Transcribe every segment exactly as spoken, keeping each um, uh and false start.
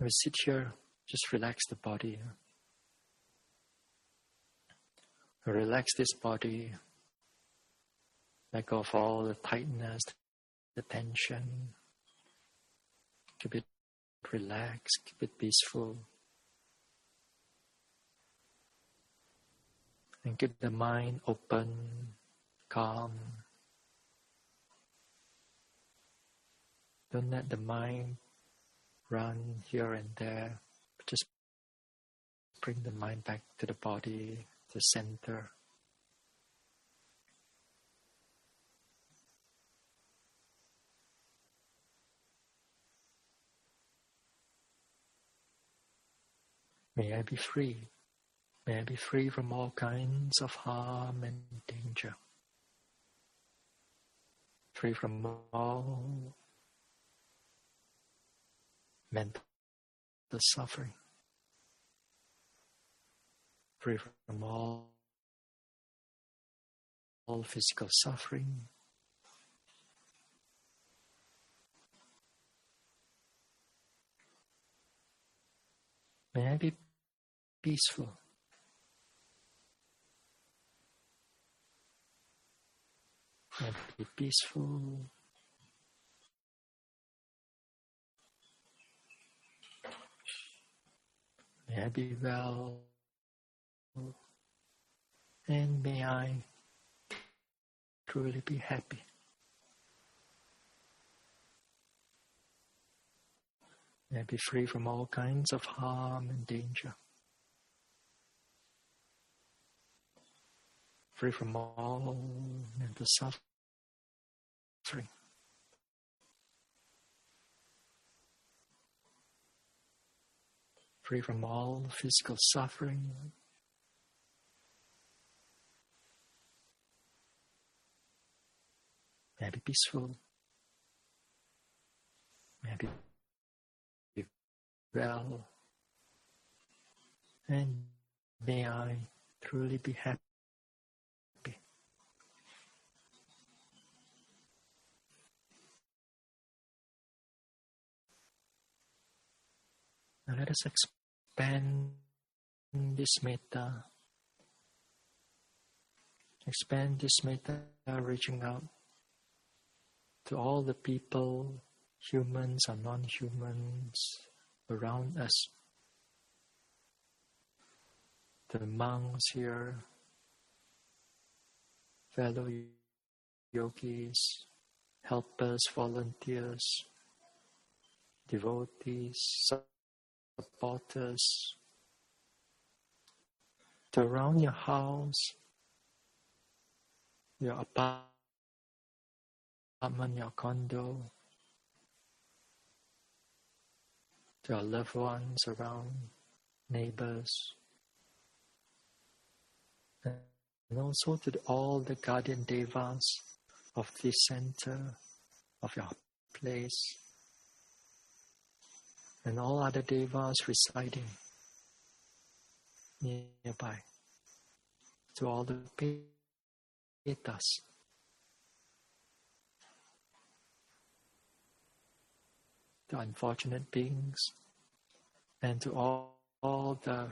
We sit here, just relax the body. Relax this body. Let go of all the tightness, the tension. Keep it relaxed, keep it peaceful. And keep the mind open, calm. Don't let the mind run here and there. Just bring the mind back to the body, the center. May I be free. May I be free from all kinds of harm and danger. Free from all mental suffering. Free from all, all physical suffering. May I be peaceful. May I be peaceful. May I be well. And may I truly be happy. May I be free from all kinds of harm and danger. Free from all mental suffering. Free from all physical suffering. May I be peaceful. May I be well. And may I truly be happy. Now let us expand this metta. Expand this metta, reaching out to all the people, humans and non-humans around us. The monks here, fellow yogis, helpers, volunteers, devotees, supporters, to around your house, your apartment, your condo, to your loved ones around, neighbors, and also to all the guardian devas of this center, of your place, and all other devas residing nearby, to all the petas, the unfortunate beings, and to all, all the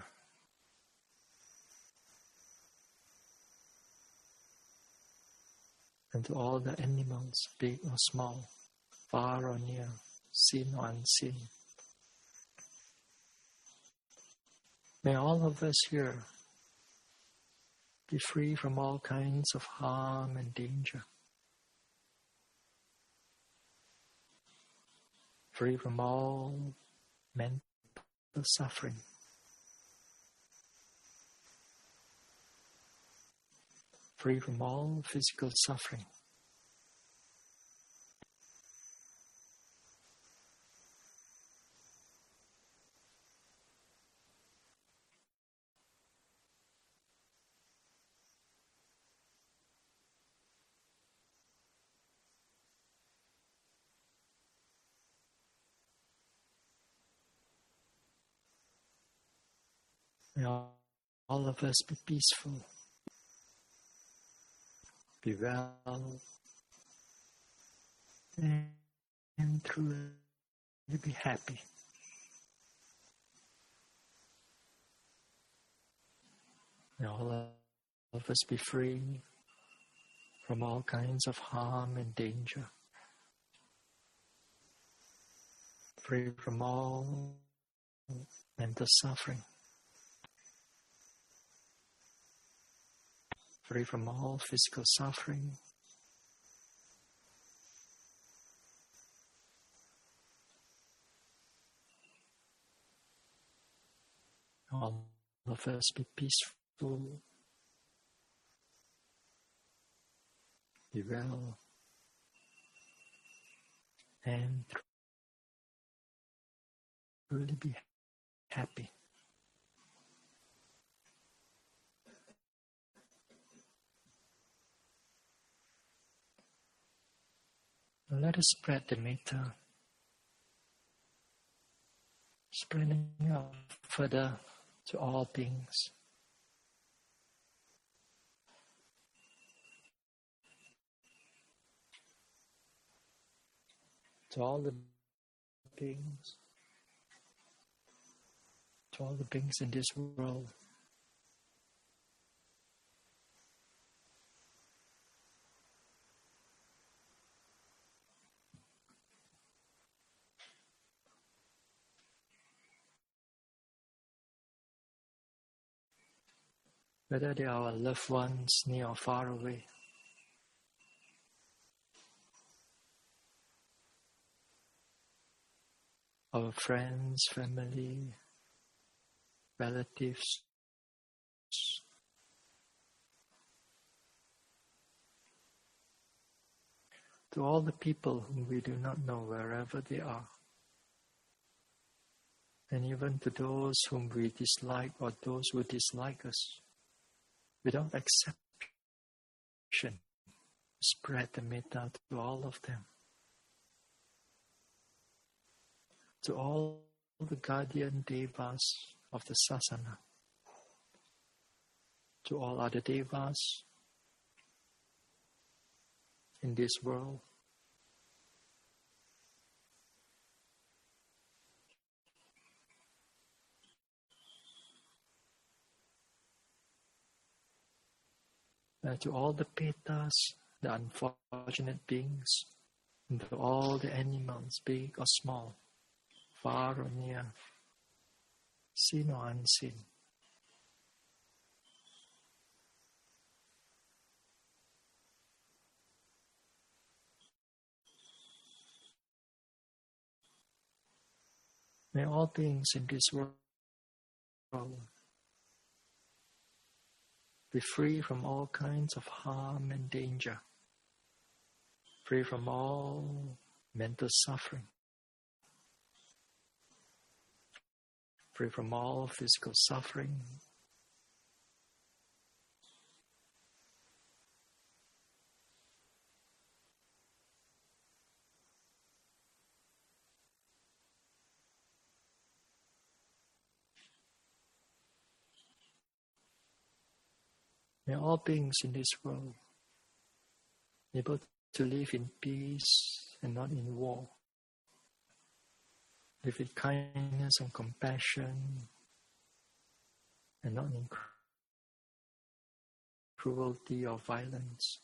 and to all the animals, big or small, far or near, seen or unseen. May all of us here be free from all kinds of harm and danger. Free from all mental suffering. Free from all physical suffering. May all of us be peaceful, be well, and, and truly be happy. May all of us be free from all kinds of harm and danger, free from all mental suffering, free from all physical suffering, all of us be peaceful, be well, and truly be happy. Now let us spread the metta, spreading out further to all beings. To all the beings, to all the beings in this world. Whether they are our loved ones near or far away. Our friends, family, relatives, to all the people whom we do not know wherever they are, and even to those whom we dislike or those who dislike us, without exception, spread the metta to all of them. To all the guardian devas of the sasana, to all other devas in this world, and to all the petas, the unfortunate beings, and to all the animals, big or small, far or near, seen or unseen. May all beings in this world be free from all kinds of harm and danger, free from all mental suffering, free from all physical suffering, may all beings in this world be able to live in peace and not in war, live with kindness and compassion and not in cruelty or violence.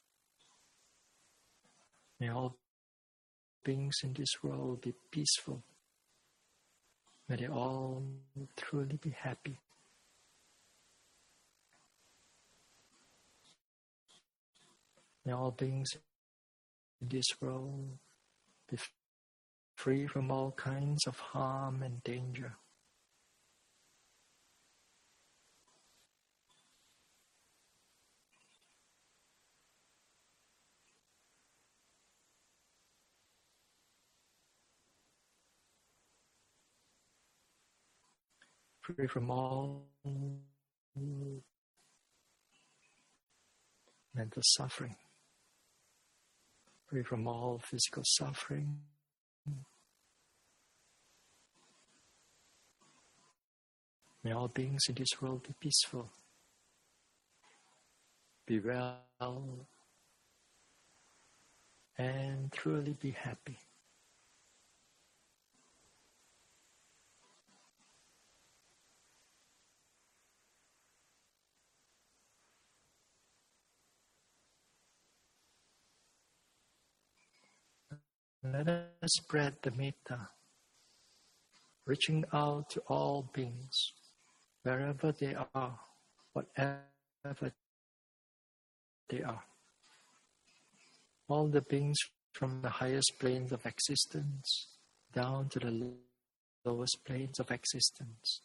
May all beings in this world be peaceful. May they all truly be happy. May all beings in this world be free from all kinds of harm and danger. Free from all mental suffering. Free from all physical suffering. May all beings in this world be peaceful, be well, and truly be happy. let us spread the metta, reaching out to all beings, wherever they are, whatever they are. All the beings from the highest planes of existence down to the lowest planes of existence.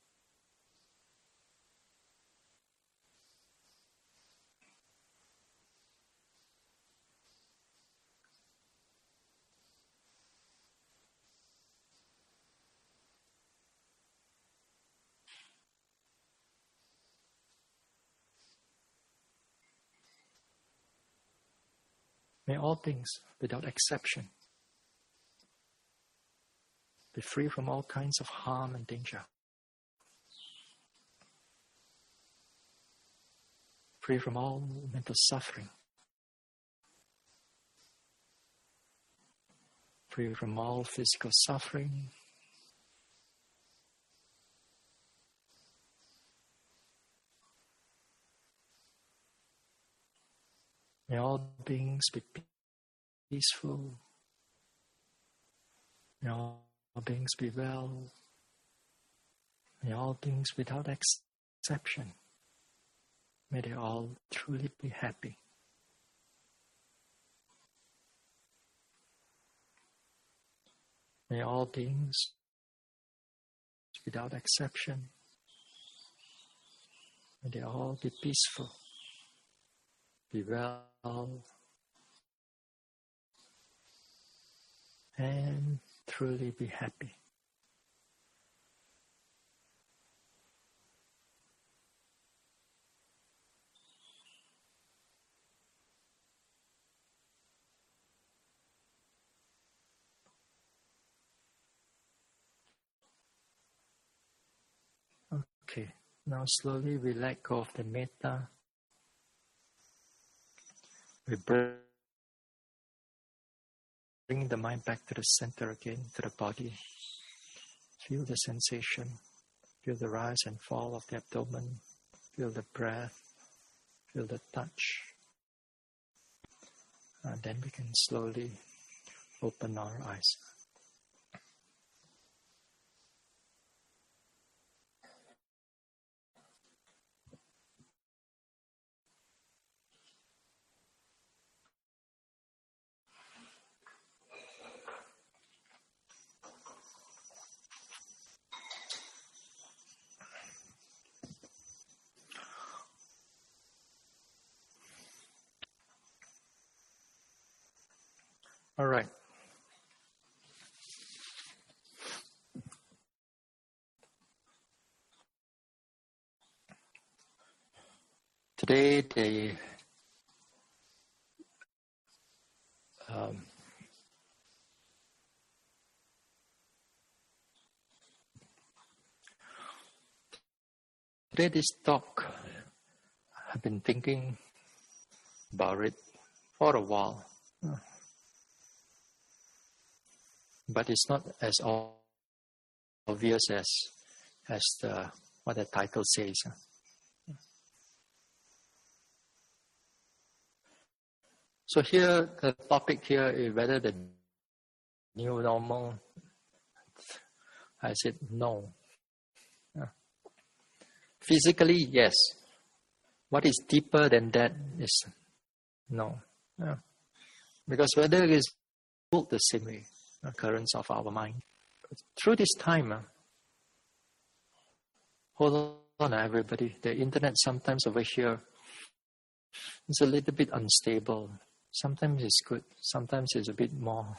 May all beings, without exception, be free from all kinds of harm and danger. Free from all mental suffering. Free from all physical suffering. May all beings be peaceful. May all beings be well. May all beings without exception. May they all truly be happy. May all beings without exception. May they all be peaceful. Be well, and truly be happy. Okay, now slowly we let go of the metta. We bring the mind back to the center again, to the body. Feel the sensation. Feel the rise and fall of the abdomen. Feel the breath. Feel the touch. And then we can slowly open our eyes. All right. Today, the um, today this talk, I've been thinking about it for a while. But it's not as obvious as as the what the title says. So here, the topic here is whether the new normal. I said no. Physically, yes. What is deeper than that is no. Because whether it is the same way. Occurrence of our mind. Through this time, uh, hold on everybody, the internet sometimes over here is a little bit unstable. Sometimes it's good, sometimes it's a bit more.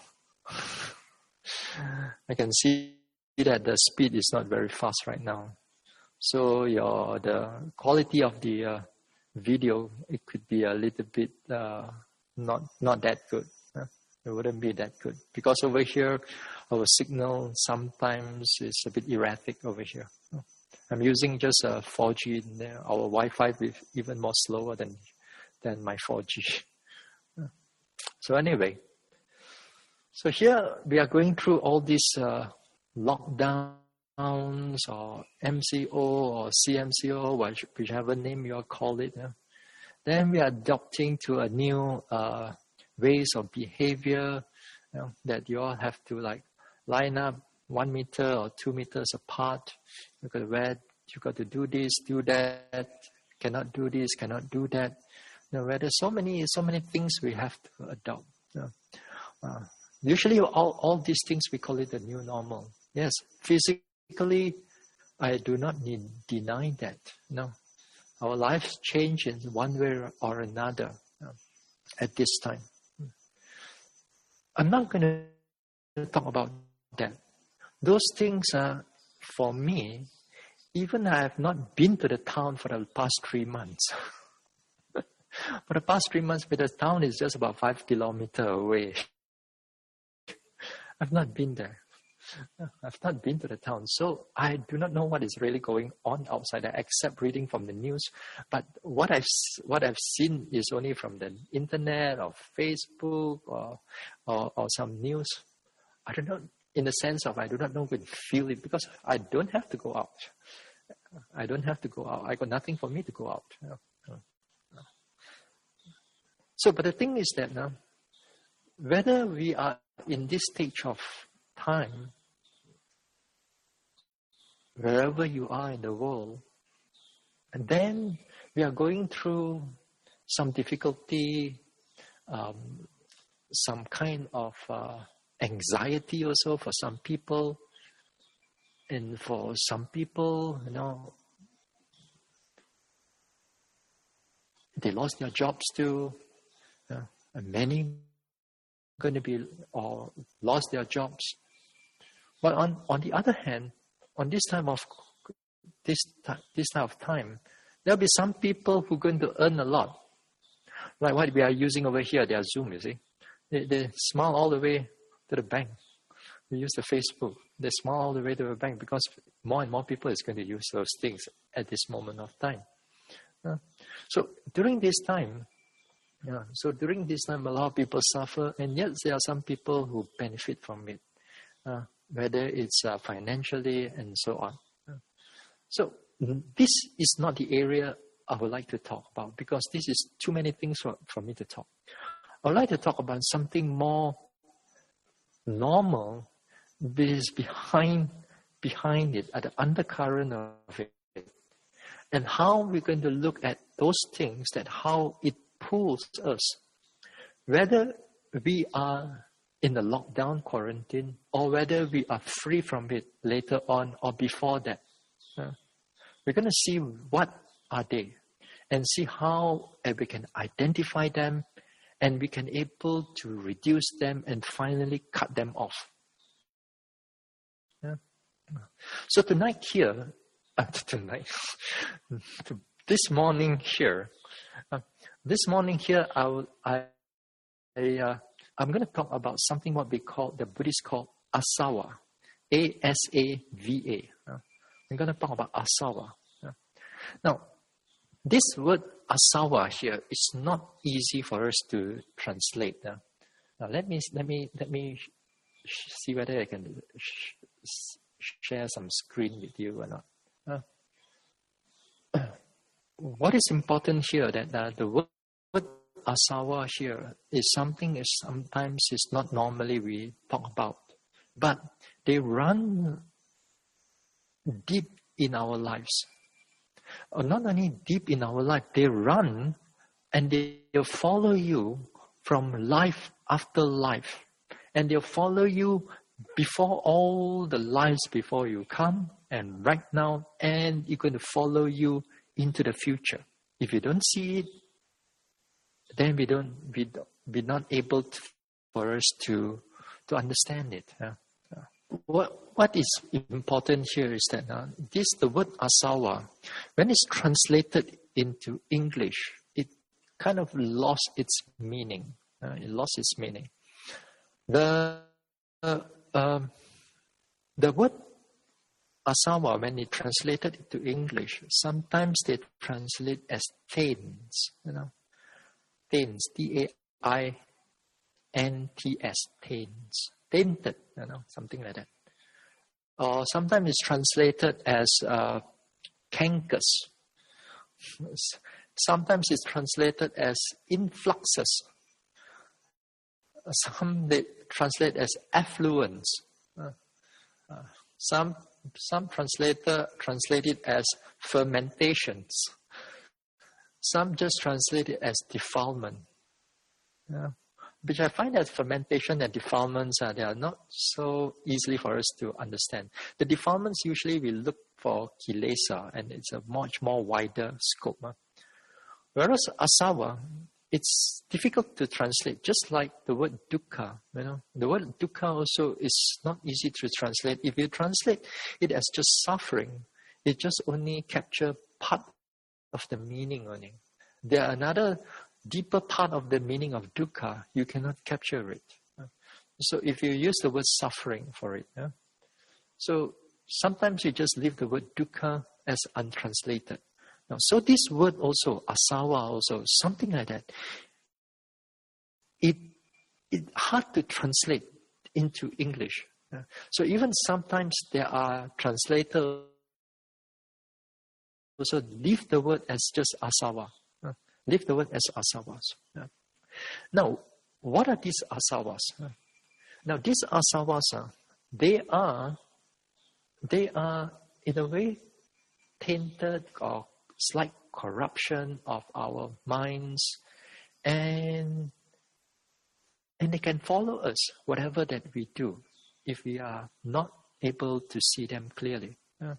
I can see that the speed is not very fast right now. So your the quality of the uh, video, it could be a little bit uh, not not that good. It wouldn't be that good. Because over here, our signal sometimes is a bit erratic over here. I'm using just a four G. Our Wi-Fi is even more slower than, than my four G. So anyway, so here we are going through all these uh, lockdowns or M C O or C M C O, whichever name you call it. Uh. Then we are adopting to a new uh, ways of behavior, you know, that you all have to like line up one meter or two meters apart. You got to wear, you got to do this, do that. Cannot do this, cannot do that. You know, where there's so many, so many things we have to adopt. You know. uh, usually, all all these things we call it the new normal. Yes, physically, I do not need, deny that. No, our lives change in one way or another uh, at this time. I'm not going to talk about that. Those things are, for me, even I have not been to the town for the past three months. For the past three months, but the town is just about five kilometers away. I've not been there. I've not been to the town. So I do not know what is really going on outside there, except reading from the news. But what I've, what I've seen is only from the internet or Facebook or, or, or some news. I don't know, in the sense of I do not know when feel it, because I don't have to go out. I don't have to go out. I got nothing for me to go out. So, but the thing is that now, whether we are in this stage of time, wherever you are in the world, and then we are going through some difficulty, um, some kind of uh, anxiety also for some people, and for some people, you know, they lost their jobs too. Yeah. And many going to be or lost their jobs. But on, on the other hand, on this time of this this time of time, there'll be some people who are going to earn a lot. Like what we are using over here, their Zoom, you see. They, they smile all the way to the bank. We use the Facebook. They smile all the way to the bank because more and more people is going to use those things at this moment of time. Uh, so during this time, yeah, so during this time, a lot of people suffer, and yet there are some people who benefit from it, uh, whether it's uh, financially and so on. Uh, so this is not the area I would like to talk about, because this is too many things for, for me to talk. I would like to talk about something more normal, is behind behind it, at the undercurrent of it, and how we're going to look at those things, that how it pulls us, whether we are in the lockdown quarantine or whether we are free from it later on or before that. Uh, we're going to see what are they and see how uh, we can identify them, and we can able to reduce them and finally cut them off. Yeah. So tonight here, uh, tonight, this morning here, uh, this morning here, I, will, I, I uh, I'm going to talk about something what we call, the Buddhists call asawa, A S A V A. Uh, I'm going to talk about asawa. Uh, now, this word asawa here is not easy for us to translate. Uh. Now, let me let me let me sh- see whether I can sh- sh- share some screen with you or not. Uh, what is important here that uh, the word asawa here is something is sometimes is not normally we talk about, but they run deep in our lives. Or not only deep in our life, they run and they follow you from life after life. And they'll follow you before all the lives before you come, and right now, and you're going to follow you into the future. If you don't see it, then we don't, we don't, we're not able to, for us to to understand it. Uh, uh, what what is important here is that uh, this the word asawa, when it's translated into English, it kind of lost its meaning. Uh, it lost its meaning. The uh, um, the word asawa, when it translated into English, sometimes they translate as taints. You know. Taints, T A I N T S, taints, tainted, you know, something like that. Or sometimes it's translated as uh, cankers. Sometimes it's translated as influxes. some they translate as affluence. Uh, uh, some some translator translate it as fermentations. Some just translate it as defilement. Yeah. Which I find that fermentation and defilements are, they are not so easily for us to understand. The defilements usually we look for kilesa, and it's a much more wider scope. Huh? Whereas asawa, it's difficult to translate, just like the word dukkha. You know, the word dukkha also is not easy to translate. If you translate it as just suffering, it just only captures part of the meaning only. There are another deeper part of the meaning of dukkha, you cannot capture it. So if you use the word suffering for it, yeah? So sometimes you just leave the word dukkha as untranslated. Now, so this word also, asawa also, something like that, it it's hard to translate into English. Yeah? So even sometimes there are translators also leave the word as just asawa. Leave the word as asawas. Yeah. Now, what are these asawas? Now, these asawas, uh, they are, they are in a way tainted or slight corruption of our minds, and and they can follow us whatever that we do if we are not able to see them clearly. Yeah.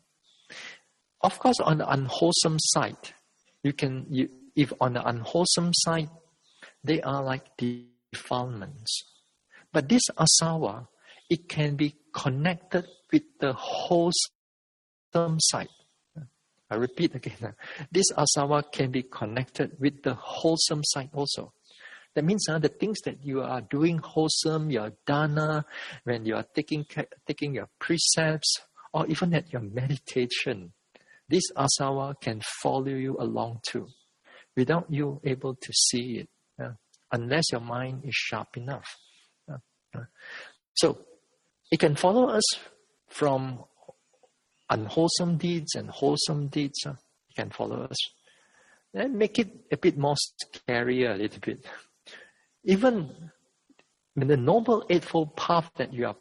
Of course, on the unwholesome side, you can you. If on the unwholesome side, they are like defilements. But this asawa, it can be connected with the wholesome side. I repeat again. This asawa can be connected with the wholesome side also. That means uh, the things that you are doing wholesome, your dana, when you are taking taking your precepts, or even at your meditation, this asawa can follow you along too, without you able to see it, uh, unless your mind is sharp enough. Uh, uh. So, it can follow us from unwholesome deeds and wholesome deeds. Uh, it can follow us. And make it a bit more scarier a little bit. Even in the Noble Eightfold Path that you are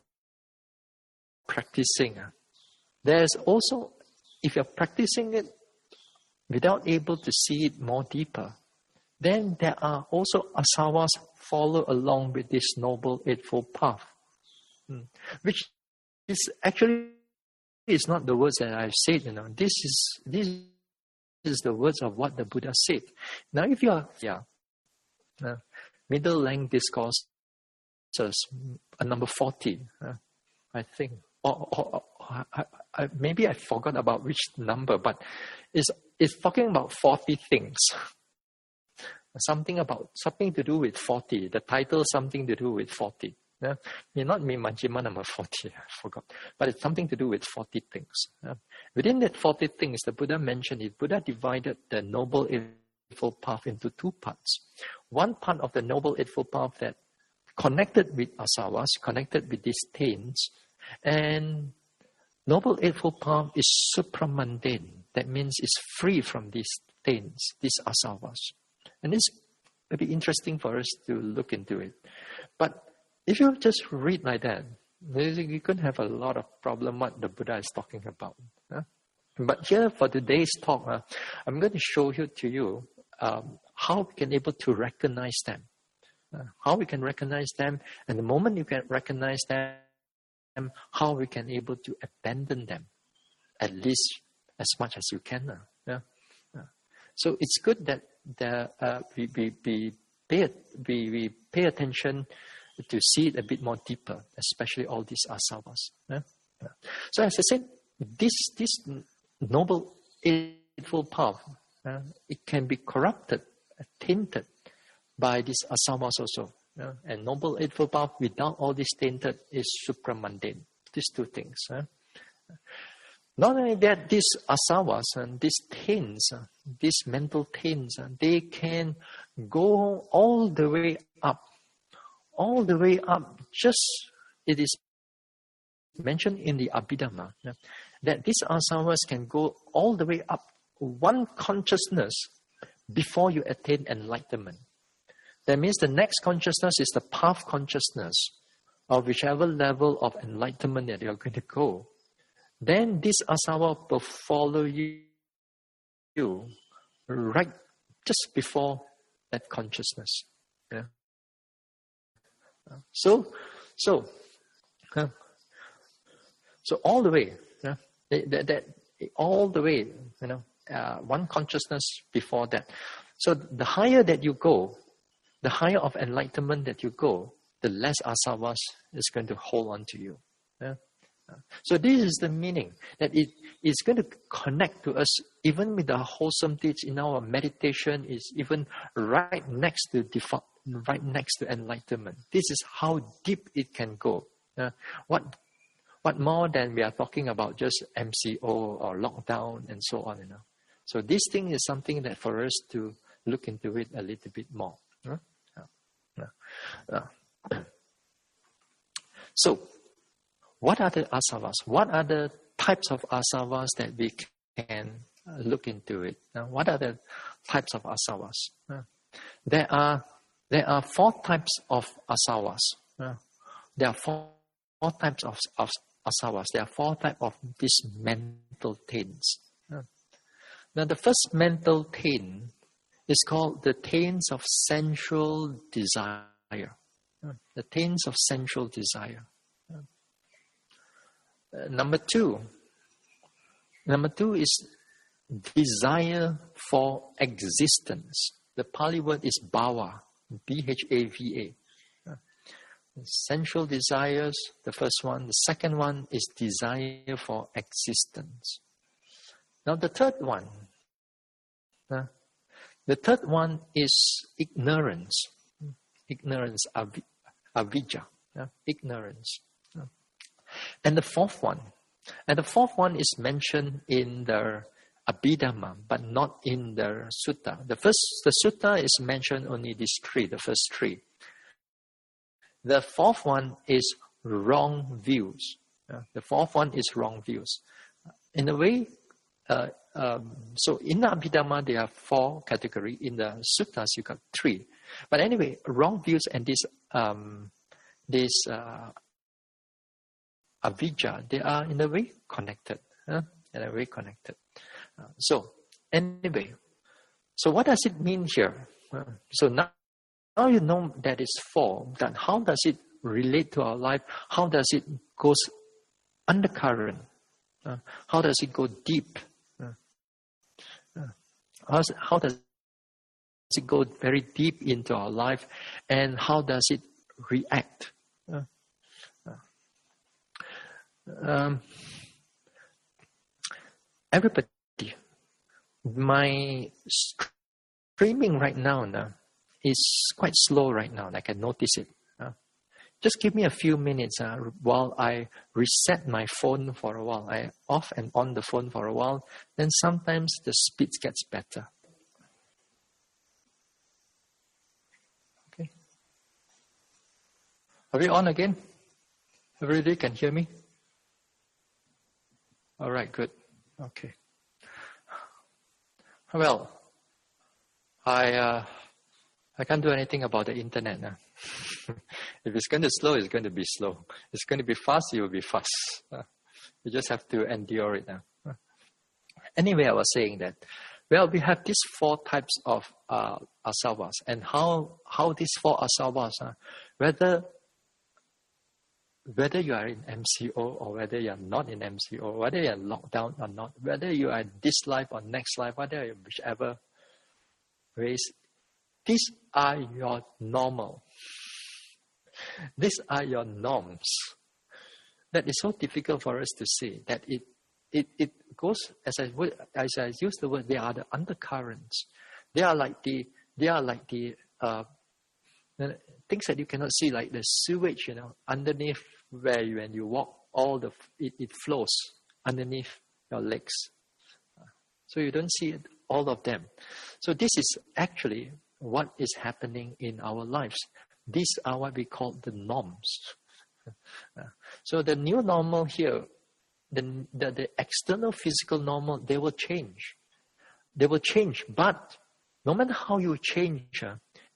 practicing, uh, there's also, if you're practicing it without able to see it more deeper, then there are also asawas follow along with this Noble Eightfold Path. Hmm. Which is actually is not the words that I've said, you know. This is this is the words of what the Buddha said. Now if you are yeah, uh, Middle Length Discourse, uh, number forty, uh, I think. Or, or, or I, I, maybe I forgot about which number, but it's It's talking about forty things. Something about, something to do with forty. The title, something to do with forty. Yeah? May not be Majjhima number forty, I forgot. But it's something to do with forty things. Yeah? Within that forty things, the Buddha mentioned it. Buddha divided the Noble Eightfold Path into two parts. One part of the Noble Eightfold Path that connected with asawas, connected with these taints, and Noble Eightfold Path is supramundane. That means it's free from these taints, these asawas. And this may be interesting for us to look into it. But if you just read like that, you can have a lot of problem what the Buddha is talking about. Huh? But here for today's talk, uh, I'm going to show you to you um, how we can able to recognize them. Uh, how we can recognize them, and the moment you can recognize them, how we can able to abandon them, at least as much as you can. Uh, yeah? Uh, so it's good that the, uh, we, we, we, pay, we, we pay attention to see it a bit more deeper, especially all these asawas. Yeah? Yeah. So as I said, this, this Noble Eightfold Path, uh, it can be corrupted, tainted by these asawas also. Yeah? And Noble Eightfold Path without all this tainted is supramundane. These two things. Uh. Not only that, these asawas and these taints, uh, these mental taints, uh, they can go all the way up. All the way up. Just, it is mentioned in the Abhidhamma, uh, that these asawas can go all the way up one consciousness before you attain enlightenment. That means the next consciousness is the path consciousness of whichever level of enlightenment that you're going to go. Then this asava will follow you, you right just before that consciousness. Yeah. So, so, uh, so all the way, yeah, that, that all the way, you know, uh, one consciousness before that. So the higher that you go, the higher of enlightenment that you go, the less asavas is going to hold on to you. Yeah? So this is the meaning, that it is going to connect to us even with the wholesome deeds in our meditation, is even right next to default, right next to enlightenment. This is how deep it can go. Uh, what what more than we are talking about just M C O or lockdown and so on, you know. So this thing is something that for us to look into it a little bit more. Uh, uh, uh. So what are the asavas? What are the types of asavas that we can look into it? Uh, what are the types of asavas? Uh, there are there are four types of asavas. Uh, there are four, four types of, of asavas. There are four types of these mental taints. Uh, now the first mental taint is called the taints of sensual desire. Uh, the taints of sensual desire. Uh, number two, number two is desire for existence. The Pali word is bhava, B H A V A. Uh, sensual desires, the first one. The second one is desire for existence. Now the third one, uh, the third one is ignorance. Ignorance, avi, avijja, uh, ignorance. And the fourth one, and the fourth one is mentioned in the Abhidhamma, but not in the sutta. The first, the sutta is mentioned only these three, the first three. The fourth one is wrong views. Uh, the fourth one is wrong views. In a way, uh, um, so in the Abhidhamma there are four categories. In the suttas you got three. But anyway, wrong views and this um, this. Uh, avijja, they are in a way connected. Huh? In a way connected. Uh, so, anyway, so what does it mean here? Uh, so now, now you know that it's four, then how does it relate to our life? How does it go undercurrent? Uh, how does it go deep? Uh, uh, how, how does it go very deep into our life? And how does it react? Uh, Um, everybody, my streaming right now uh, is quite slow right now. I can notice it. Uh, just give me a few minutes uh, while I reset my phone for a while. I off and on the phone for a while. Then sometimes the speed gets better. Okay. Are we on again? Everybody can hear me? All right, good. Okay. Well, I uh, I can't do anything about the internet now. If it's going to slow, it's going to be slow. It's going to be fast, it will be fast. Uh, you just have to endure it now. Uh. Anyway, I was saying that, well, we have these four types of uh, asavas, and how how these four asavas, uh, whether Whether you are in M C O or whether you are not in M C O, whether you are locked down or not, whether you are in this life or next life, whether you are whichever race, these are your normal. These are your norms. That is so difficult for us to see. That it it, it goes, as I would, as I use the word, they are the undercurrents. They are like the they are like the uh, things that you cannot see, like the sewage, you know, underneath where you, when you walk, all the it, it flows underneath your legs. So you don't see it, all of them. So this is actually what is happening in our lives. These are what we call the norms. So the new normal here, the, the, the external physical normal, they will change. They will change, but no matter how you change, uh,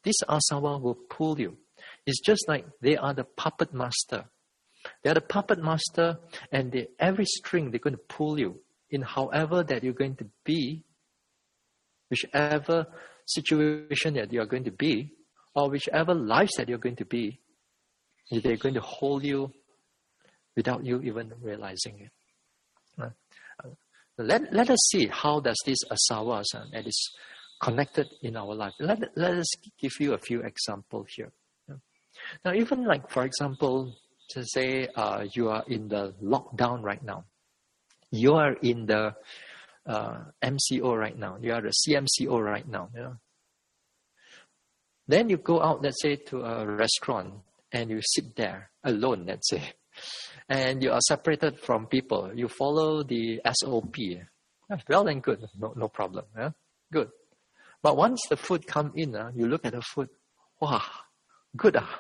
This asawa will pull you. It's just like they are the puppet master. They are the puppet master, and they, every string they're going to pull you in however that you're going to be, whichever situation that you're going to be, or whichever lives that you're going to be, they're going to hold you without you even realizing it. Uh, let, let us see how does this asawa uh, that is connected in our life. Let, let us give you a few examples here. Uh, now, even like, for example, to say uh, you are in the lockdown right now. You are in the uh, M C O right now. You are the C M C O right now. You know? Then you go out, let's say, to a restaurant and you sit there alone, let's say. And you are separated from people. You follow the S O P. Well and good. No, no problem. Yeah? Good. But once the food comes in, uh, you look at the food. Wow, good. Uh.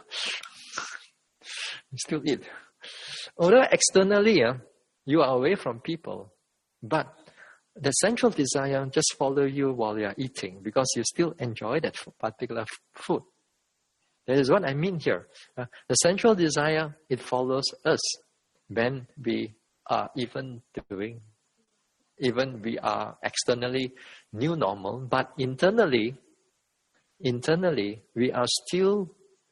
You still eat. Although externally, uh, you are away from people. But the central desire just follow you while you are eating because you still enjoy that particular f- food. That is what I mean here. Uh, the central desire, it follows us when we are even doing, even we are externally new normal, but internally, internally, we are still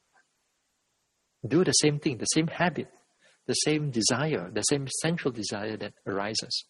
do the same thing, the same habit, the same desire, the same central desire that arises.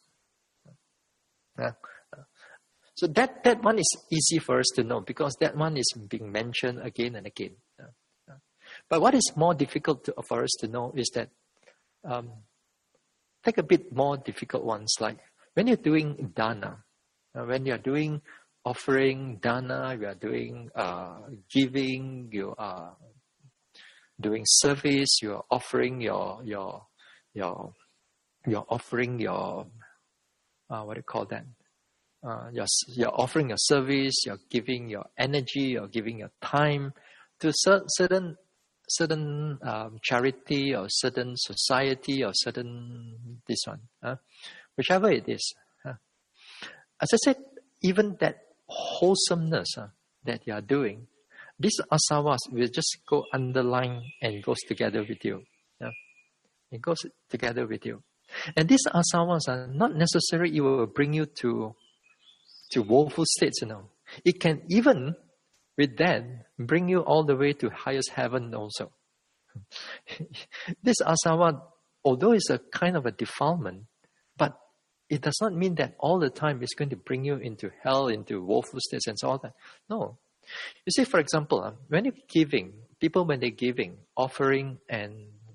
Uh, so that, that one is easy for us to know because that one is being mentioned again and again. Uh, uh. But what is more difficult to, for us to know is that, um, take a bit more difficult ones like when you're doing dana, uh, when you're doing offering dana, you are doing uh, giving, you are doing service, you are offering your your your you're offering your uh, what do you call that? Uh, you're you're offering your service, you're giving your energy, you're giving your time to cer- certain certain um, charity or certain society or certain this one, uh, whichever it is. Uh. As I said, even that wholesomeness uh, that you are doing. These asawas will just go underline and goes together with you. Yeah? It goes together with you. And these asawas are not necessarily it will bring you to, to woeful states, you know. It can even, with that, bring you all the way to highest heaven also. This asawa, although it's a kind of a defilement, but it does not mean that all the time it's going to bring you into hell, into woeful states and so on. No. You see, for example, when you're giving, people when they're giving, offering and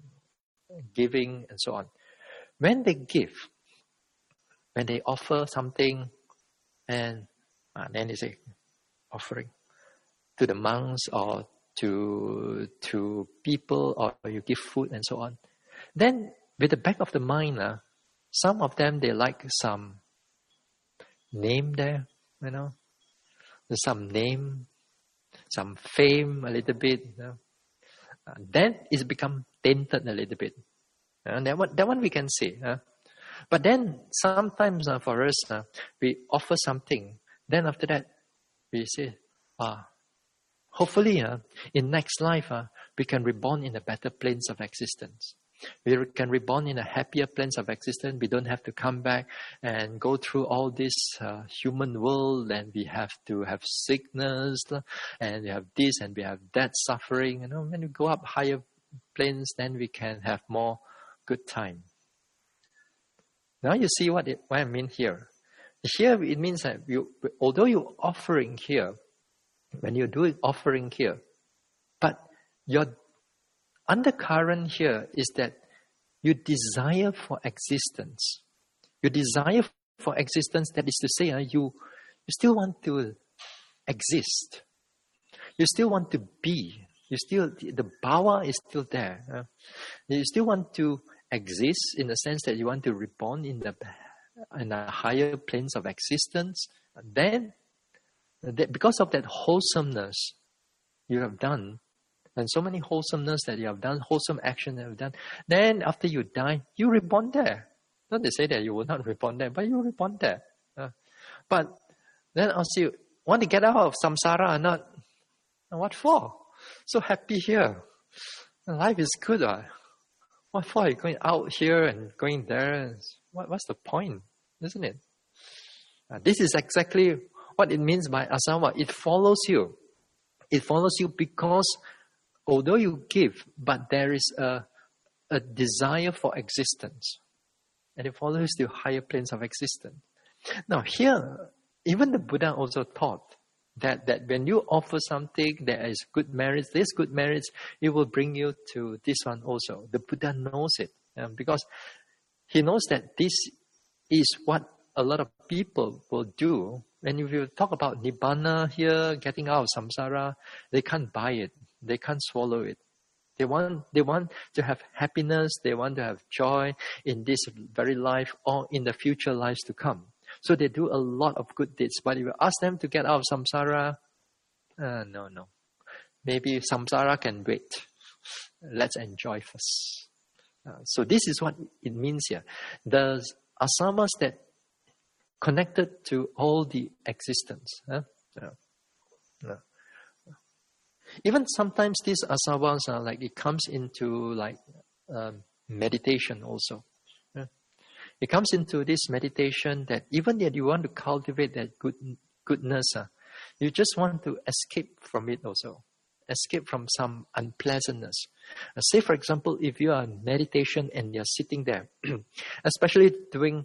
giving and so on, when they give, when they offer something and uh, then they say offering to the monks or to to people or you give food and so on, then with the back of the mind, uh, some of them they like some name there, you know, there's some name, some fame a little bit, you know. Uh, then it's become tainted a little bit. Uh, that one, that one we can see. Uh. But then sometimes uh, for us, uh, we offer something. Then after that, we say, ah, hopefully uh, in next life, uh, we can reborn in a better planes of existence. We can reborn in a happier planes of existence. We don't have to come back and go through all this uh, human world, and we have to have sickness, and we have this, and we have that suffering. You know, when we go up higher planes, then we can have more good time. Now you see what, it, what I mean here. Here it means that you, although you're offering here, when you're doing offering here, but your undercurrent here is that you desire for existence. You desire for existence, that is to say, uh, you, you still want to exist. You still want to be. You still, the power is still there. Uh, you still want to exist in the sense that you want to reborn in the in the higher planes of existence. Then, that because of that wholesomeness you have done, and so many wholesomeness that you have done, wholesome action that you have done, then after you die, you reborn there. Don't they say that you will not reborn there, but you reborn there. Uh, but then I'll see, want to get out of samsara or not? What for? So happy here. Life is good. Uh. What for? You're going out here and going there. What, what's the point? Isn't it? Uh, this is exactly what it means by asawa. It follows you. It follows you because although you give, but there is a, a desire for existence. And it follows to higher planes of existence. Now here, even the Buddha also taught that, that when you offer something, there is good merits, this good merits, it will bring you to this one also. The Buddha knows it um, because he knows that this is what a lot of people will do. And if you talk about Nibbana here, getting out of samsara, they can't buy it. They can't swallow it. They want, they want to have happiness. They want to have joy in this very life or in the future lives to come. So they do a lot of good deeds. But if you ask them to get out of samsara, uh, no, no. Maybe samsara can wait. Let's enjoy first. Uh, so this is what it means here. The asamas that connected to all the existence. Huh? Yeah. Yeah. Even sometimes these asawas are like, it comes into like um, meditation also. Yeah. It comes into this meditation that even that you want to cultivate that good goodness, uh, you just want to escape from it also. Escape from some unpleasantness. Uh, say for example, if you are in meditation and you're sitting there, especially doing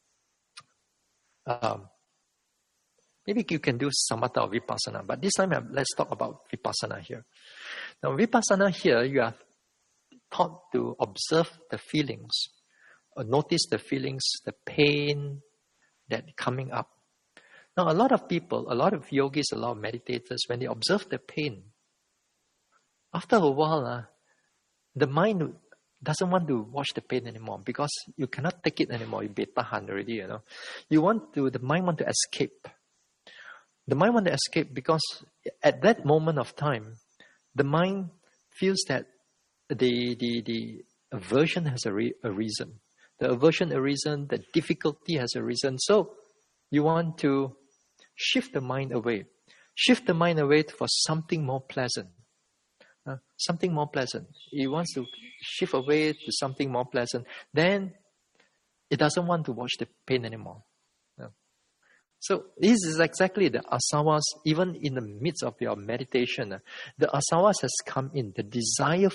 Um, maybe you can do samatha or vipassana, but this time let's talk about vipassana here. Now, vipassana here, you are taught to observe the feelings, or notice the feelings, the pain that coming up. Now, a lot of people, a lot of yogis, a lot of meditators, when they observe the pain, after a while, uh, the mind doesn't want to watch the pain anymore because you cannot take it anymore. You be tahan already, you know. You want to, the mind want to escape. The mind want to escape because at that moment of time, the mind feels that the the the aversion has a, re, a reason. The aversion a reason, the difficulty has a reason. So you want to shift the mind away. Shift the mind away for something more pleasant. Uh, something more pleasant. He wants to shift away to something more pleasant. Then it doesn't want to watch the pain anymore. Uh, so this is exactly the asawas, even in the midst of your meditation. Uh, the asawas has come in. The desire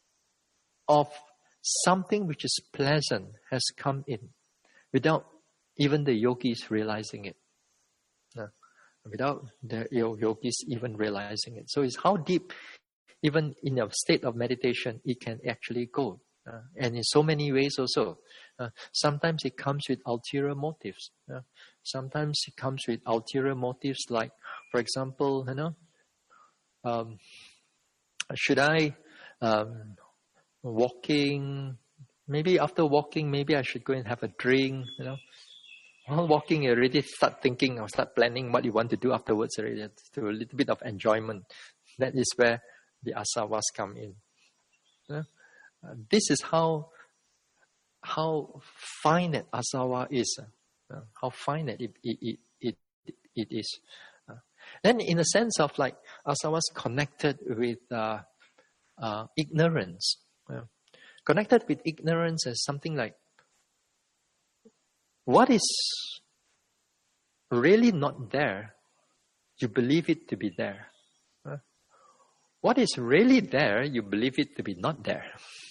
of something which is pleasant has come in without even the yogis realizing it. Uh, without the yogis even realizing it. So it's how deep even in a state of meditation, it can actually go. Uh, and in so many ways also. Uh, sometimes it comes with ulterior motives. Uh, sometimes it comes with ulterior motives like, for example, you know, um, should I um, walking, maybe after walking, maybe I should go and have a drink, you know. While walking, you already start thinking or start planning what you want to do afterwards already, to a little bit of enjoyment. That is where the asawas come in. Uh, this is how how finite asawa is. Uh, how finite it it it, it, it is. Uh, then, in a sense of like asawas connected with uh, uh, ignorance. Uh, connected with ignorance is something like what is really not there, you believe it to be there. Uh, What is really there, you believe it to be not there.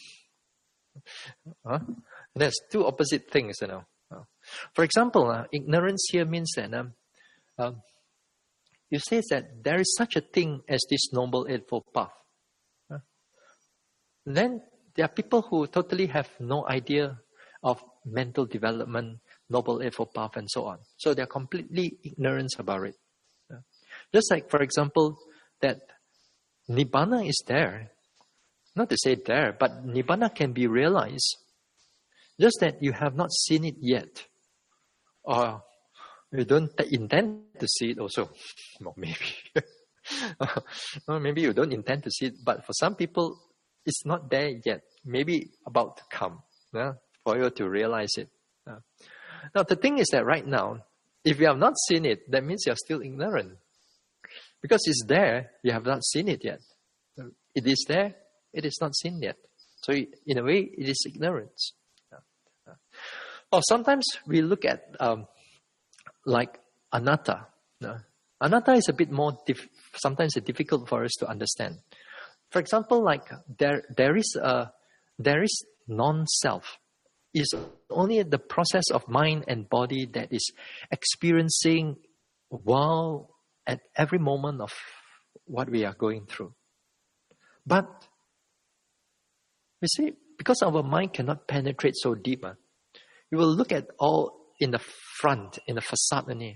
Huh? There's two opposite things, you know. Uh, for example, uh, ignorance here means that um, um, you say that there is such a thing as this Noble Eightfold Path. Uh, then there are people who totally have no idea of mental development, Noble Eightfold Path, and so on. So they're completely ignorant about it. Uh, just like, for example, that Nibbana is there. Not to say there, but Nibbana can be realized. Just that you have not seen it yet. Or you don't intend to see it also. Well, maybe. Or maybe you don't intend to see it, but for some people, it's not there yet. Maybe about to come, yeah, for you to realize it. Yeah. Now, the thing is that right now, if you have not seen it, that means you're still ignorant. Because it's there, you have not seen it yet. It is there, it is not seen yet. So in a way, it is ignorance. Or sometimes we look at um, like anatta. Uh, anatta is a bit more, dif- sometimes it's difficult for us to understand. For example, like there, there is a, there is non-self. It's only the process of mind and body that is experiencing wow at every moment of what we are going through. But you see, because our mind cannot penetrate so deep, uh, we will look at all in the front, in the facade only.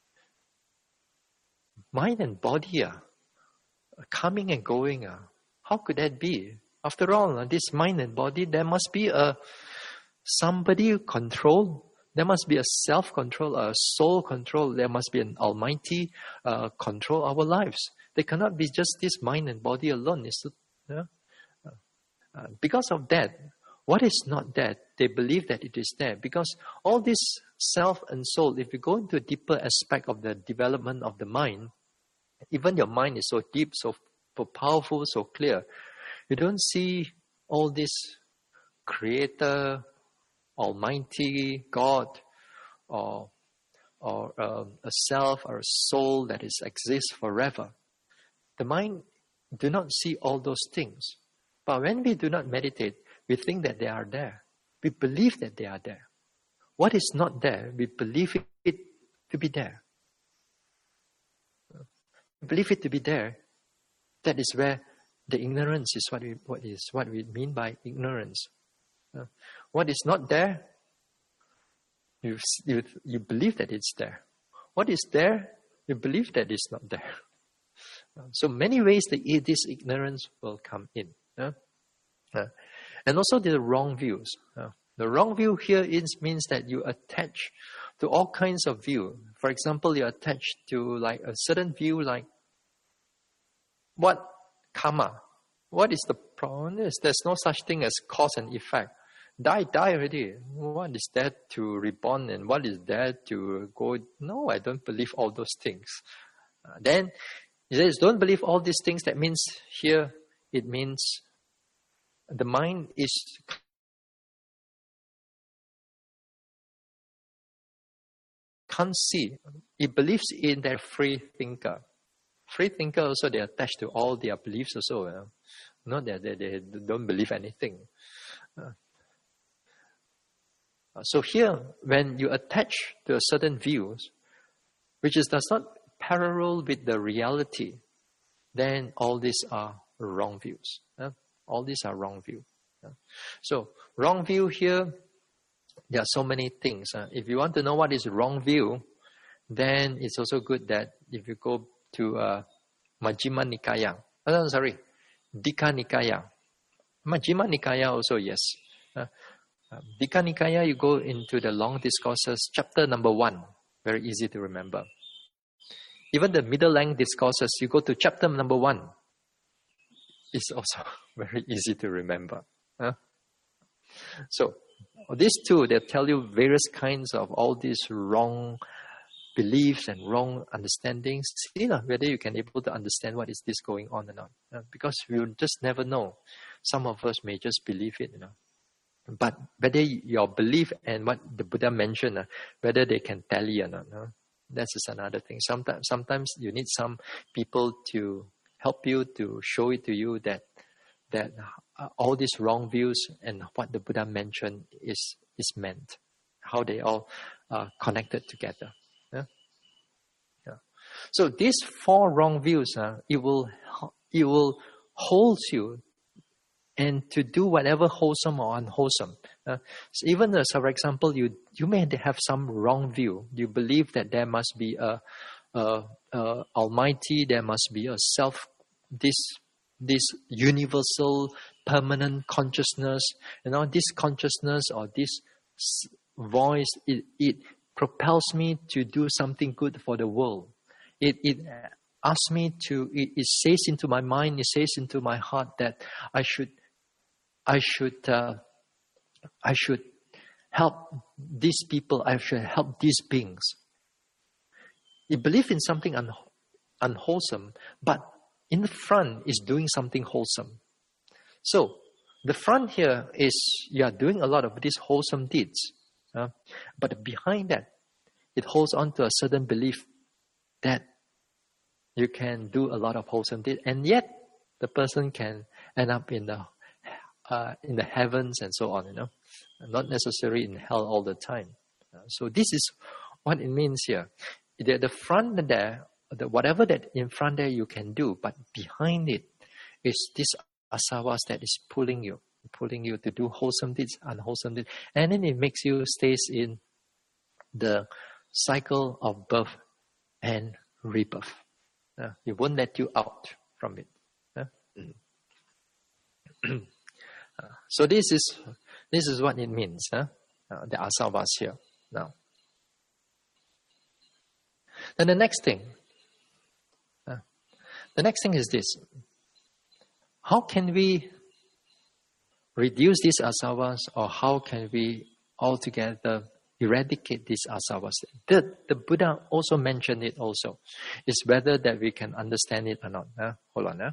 Mind and body are coming and going. Uh, how could that be? After all, uh, this mind and body, there must be a somebody who control. There must be a self-control, a soul control. There must be an almighty uh, control our lives. They cannot be just this mind and body alone. It's, uh, uh, because of that, what is not there, they believe that it is there. Because all this self and soul, if you go into a deeper aspect of the development of the mind, even your mind is so deep, so, so powerful, so clear, you don't see all this creator, almighty God, or or um, a self or a soul that is exists forever. The mind do not see all those things. But when we do not meditate, we think that they are there. We believe that they are there. What is not there, we believe it to be there. We believe it to be there. That is where the ignorance is what we what is what we mean by ignorance. Uh, what is not there, you, you you believe that it's there. What is there, you believe that it's not there. Uh, so many ways that this ignorance will come in. Uh, uh, and also the wrong views. Uh, the wrong view here is, means that you attach to all kinds of view. For example, you attach to like a certain view like what karma. What is the problem? There's no such thing as cause and effect. Die, die already. What is there to reborn and what is there to go? No, I don't believe all those things. Uh, then he says, don't believe all these things. That means here, it means the mind is can't see. It believes in their free thinker. Free thinker also, they attach to all their beliefs also. Uh, not that they, they don't believe anything. Uh, So here, when you attach to a certain views, which is does not parallel with the reality, then all these are wrong views. Uh, all these are wrong view. Uh, so wrong view here, there are so many things. Uh, if you want to know what is wrong view, then it's also good that if you go to uh, Majjhima Nikaya, oh, no, sorry, Dikha Nikaya. Majjhima Nikaya also, yes. Uh, Dikha Nikaya, you go into the long discourses, chapter number one, very easy to remember. Even the middle length discourses, you go to chapter number one, it's also very easy to remember. Huh? So, these two, they tell you various kinds of all these wrong beliefs and wrong understandings. See uh, whether you can able to understand what is this going on or not. Uh, because we'll just never know. Some of us may just believe it, you know. But whether your belief and what the Buddha mentioned, uh, whether they can tally or not, uh, that's just another thing. Sometimes, sometimes you need some people to help you, to show it to you that that uh, all these wrong views and what the Buddha mentioned is is meant, how they all are connected together. Yeah? Yeah. So these four wrong views, uh, it will it will hold you. And to do whatever wholesome or unwholesome. Uh, so even as, for example, you you may have some wrong view. You believe that there must be a, a, a Almighty, there must be a self, this this universal, permanent consciousness. You know, this consciousness or this voice, it, it propels me to do something good for the world. It it asks me to. It, it says into my mind. It says into my heart that I should. I should, uh, I should help these people. I should help these beings. You believe in something un- unwholesome, but in the front is doing something wholesome. So, the front here is you are doing a lot of these wholesome deeds. Uh, but behind that, it holds on to a certain belief that you can do a lot of wholesome deeds, and yet the person can end up in the uh, in the heavens and so on. You know, not necessarily in hell all the time. Uh, so this is what it means here. The, the front there, the, whatever that in front there you can do, but behind it is this asavas that is pulling you, pulling you to do wholesome deeds, unwholesome deeds, and then it makes you stays in the cycle of birth and rebirth. Uh, it won't let you out from it. Uh, uh, so this is this is what it means. Uh, uh, the asavas here now. Then the next thing, uh, the next thing is this: how can we reduce these asavas, or how can we altogether eradicate these asavas? The, the Buddha also mentioned it also. It's whether that we can understand it or not. Huh? Hold on. Huh?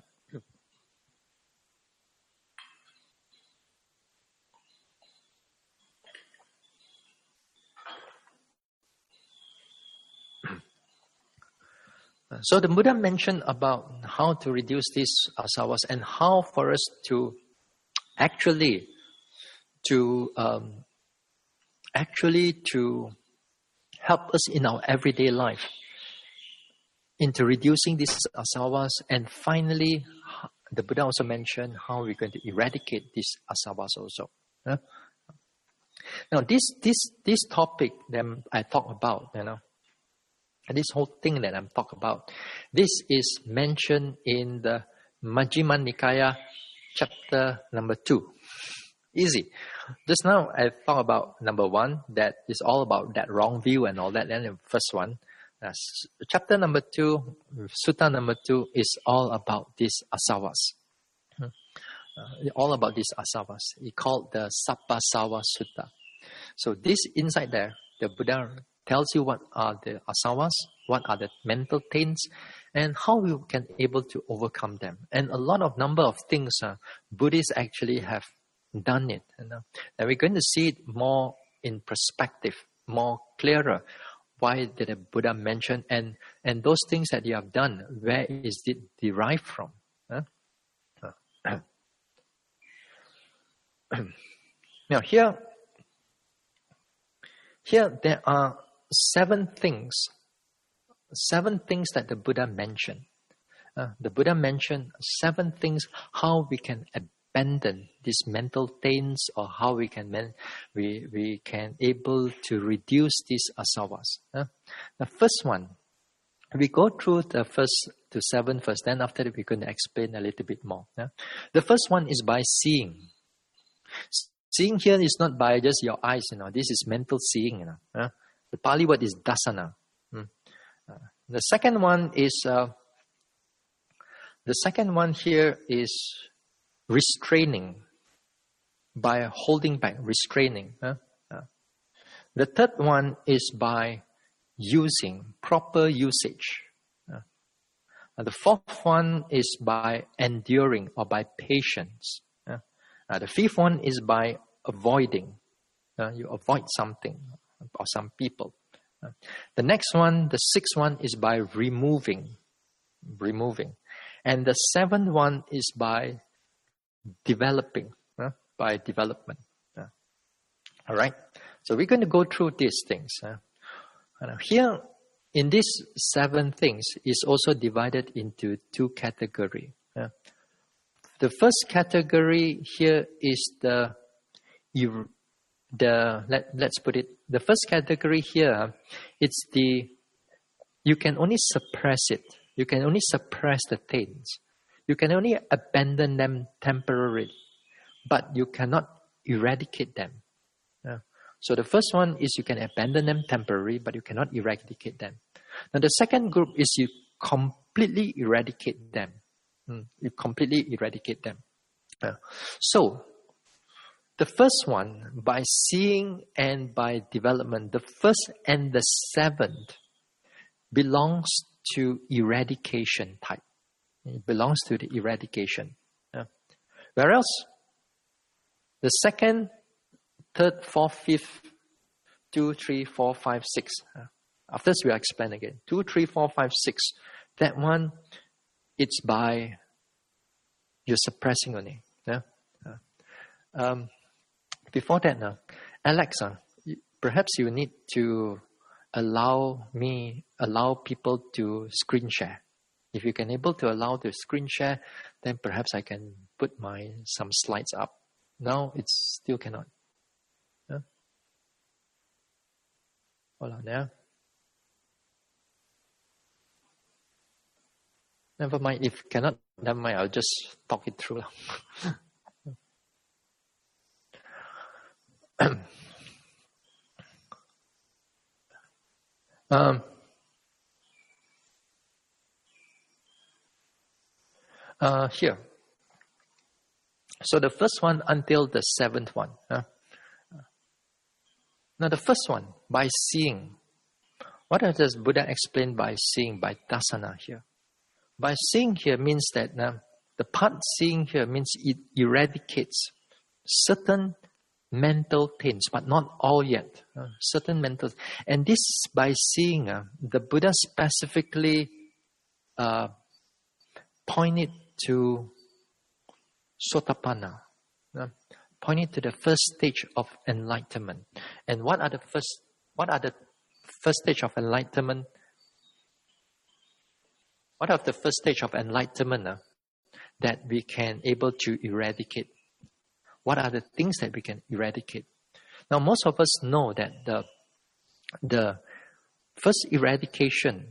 So the Buddha mentioned about how to reduce these asavas and how for us to actually to um, actually to help us in our everyday life into reducing these asavas. And finally, the Buddha also mentioned how we're going to eradicate these asavas also. Huh? Now, this this this topic that I talk about, you know, and this whole thing that I'm talking about, this is mentioned in the Majjhima Nikaya chapter number two. Easy. Just now I thought about number one, that is all about that wrong view and all that. Then the first one, uh, chapter number two, sutta number two is all about these asavas. Uh, all about these asavas. He called the Sappasava Sutta. So this inside there, the Buddha tells you what are the asavas, what are the mental taints, and how we can able to overcome them. And a lot of number of things uh, Buddhists actually have done it. You know? And we're going to see it more in perspective, more clearer. Why did the Buddha mention, and, and those things that you have done, where is it derived from? Huh? Now here, here there are seven things, seven things that the Buddha mentioned. Uh, the Buddha mentioned seven things how we can abandon these mental taints, or how we can man, we we can able to reduce these asavas. Uh, the first one, we go through the first to seven first. Then after that, we're going to explain a little bit more. Uh, the first one is by seeing. Seeing here is not by just your eyes. You know, this is mental seeing. You know, uh, the Pali word is dasana. Mm. Uh, the second one is uh, the second one here is restraining, by holding back, restraining. Huh? Uh, the third one is by using, proper usage. Uh, and the fourth one is by enduring, or by patience. Uh, uh, the fifth one is by avoiding. Uh, you avoid something or some people. Uh, the next one, the sixth one is by removing, removing. And the seventh one is by developing, uh, by development. Uh, all right. So we're going to go through these things. Uh, here, in these seven things, is also divided into two categories. Uh, the first category here is the the let let's put it. The first category here, it's the you can only suppress it. You can only suppress the taints. You can only abandon them temporarily, but you cannot eradicate them. Uh, so the first one is you can abandon them temporarily, but you cannot eradicate them. Now the second group is you completely eradicate them. Mm, you completely eradicate them. Uh, so the first one, by seeing and by development, the first and the seventh belongs to eradication type. It belongs to the eradication. Yeah. Whereas the second, third, fourth, fifth, two, three, four, five, six. Uh, after this, we'll explain again. Two, three, four, five, six. That one, it's by you're suppressing only. Yeah. Uh, um, before that, now, Alex, uh, perhaps you need to allow me, allow people to screen share. If you can able to allow the screen share, then perhaps I can put my some slides up. Now it still cannot. Yeah. Hold on, yeah. Never mind. If cannot, never mind. I'll just talk it through. um. Uh, here. So the first one until the seventh one. Huh? Now the first one, by seeing. What does Buddha explain by seeing, by dasana here? By seeing here means that uh, the part seeing here means it eradicates certain mental taints, but not all yet. Uh, certain mental. And this by seeing, uh, the Buddha specifically uh, pointed to Sotapanna, uh, pointing to the first stage of enlightenment. And what are the first? What are the first stage of enlightenment? What are the first stage of enlightenment uh, that we can able to eradicate? What are the things that we can eradicate? Now, most of us know that the the first eradication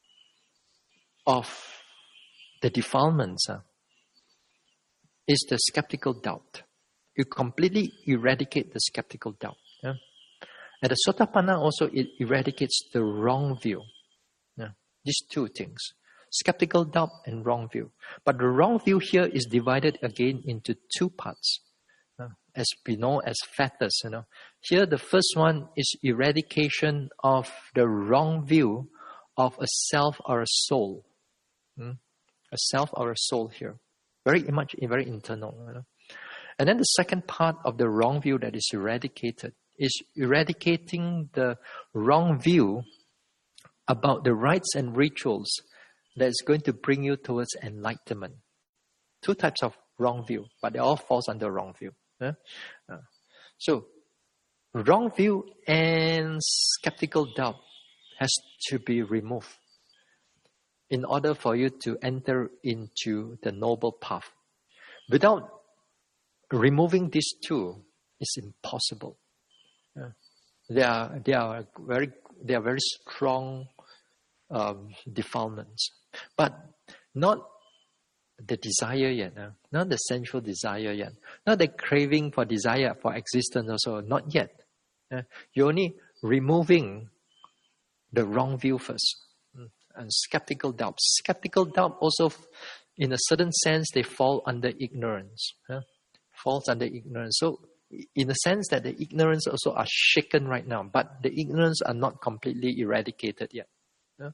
of the defilements uh, is the skeptical doubt. You completely eradicate the skeptical doubt. Yeah? And the Sotapanna also it eradicates the wrong view. Yeah? These two things. Skeptical doubt and wrong view. But the wrong view here is divided again into two parts. Uh, as we know as fetters. You know. Here the first one is eradication of the wrong view of a self or a soul. Hmm? A self or a soul here. Very much, very internal. You know? And then the second part of the wrong view that is eradicated is eradicating the wrong view about the rites and rituals that is going to bring you towards enlightenment. Two types of wrong view, but they all falls under wrong view. Yeah? Uh, so, wrong view and skeptical doubt has to be removed in order for you to enter into the noble path. Without removing these two, it's impossible. Yeah. They are they are very they are very strong um, defilements, but not the desire yet. Uh, not the sensual desire yet. Not the craving for desire for existence also. Not yet. Uh, you're only removing the wrong view first. And skeptical doubt. Skeptical doubt also, in a certain sense, they fall under ignorance. Huh? Falls under ignorance. So, in a sense that the ignorance also are shaken right now, but the ignorance are not completely eradicated yet. Huh?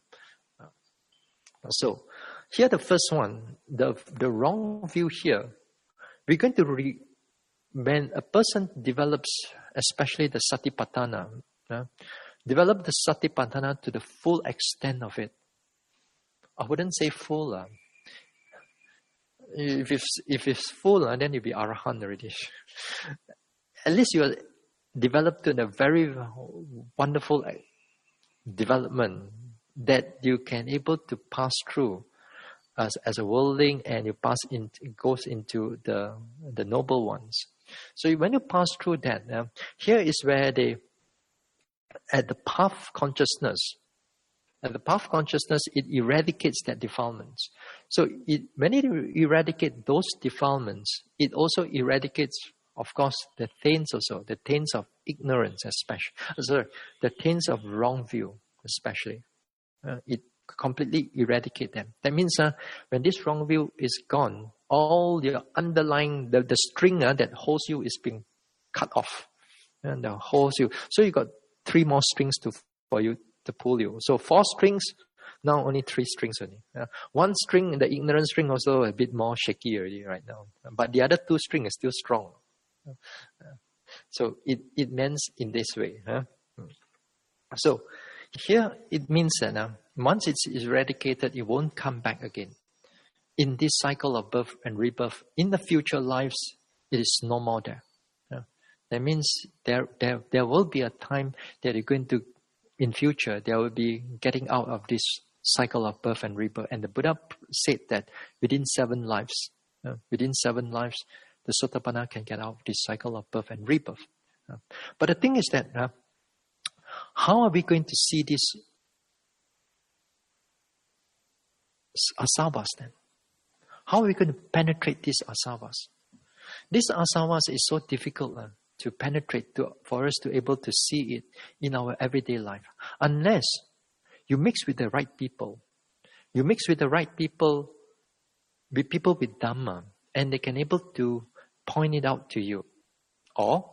So, here the first one, the the wrong view here, we're going to re, when a person develops, especially the Satipatthana, huh? develop the Satipatthana to the full extent of it. I wouldn't say full. Uh. If it's, if it's full, uh, then you'll be Arahant already. At least you are developed in a very wonderful development that you can able to pass through as, as a worldling, and you pass in, it goes into the the noble ones. So when you pass through that, uh, here is where they, at the path consciousness, At the path consciousness, it eradicates that defilements. So it, when it eradicates those defilements, it also eradicates, of course, the taints also, the taints of ignorance especially. Sorry, the taints of wrong view especially. Uh, it completely eradicates them. That means uh, when this wrong view is gone, all the underlying, the, the string uh, that holds you is being cut off. And that holds you. So you got three more strings to for you to pull you. So four strings Now only three strings only. Uh, one string, the ignorant string, also a bit more shaky already right now. But the other two strings is still strong. Uh, so it, it means in this way. Huh? So here it means that uh, once it's eradicated, it won't come back again. In this cycle of birth and rebirth, in the future lives, it is no more there. Uh, that means there, there, there will be a time that you're going to, in future, there will be getting out of this cycle of birth and rebirth. And the Buddha said that within seven lives, uh, within seven lives, the Sotapanna can get out of this cycle of birth and rebirth. Uh, but the thing is that, uh, how are we going to see this asavas then? How are we going to penetrate these asavas? This asavas is so difficult uh, to penetrate to, for us to able to see it in our everyday life. Unless you mix with the right people. You mix with the right people, with people with Dhamma, and they can able to point it out to you. Or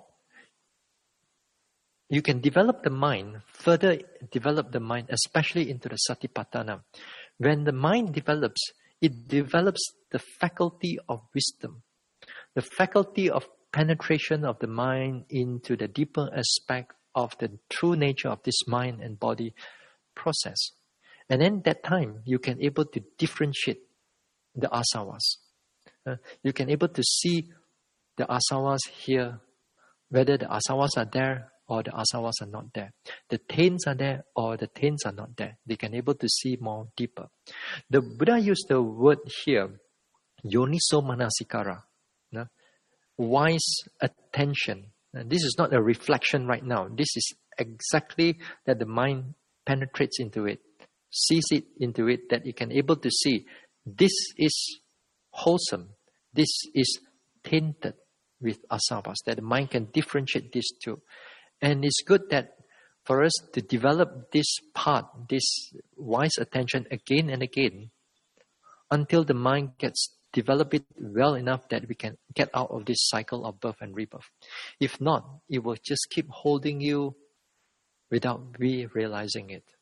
you can develop the mind, further develop the mind, especially into the Satipatthana. When the mind develops, it develops the faculty of wisdom, the faculty of penetration of the mind into the deeper aspect of the true nature of this mind and body process. And then that time, you can able to differentiate the asavas. Uh, you can able to see the asavas here, whether the asavas are there or the asavas are not there. The taints are there or the taints are not there. They can able to see more deeper. The Buddha used the word here, yoniso manasikara, no? Wise attention. And this is not a reflection right now. This is exactly that the mind penetrates into it, sees it into it, that it can able to see this is wholesome, this is tainted with asavas, that the mind can differentiate these two. And it's good that for us to develop this part, this wise attention again and again, until the mind gets develop it well enough that we can get out of this cycle of birth and rebirth. If not, it will just keep holding you without we realizing it.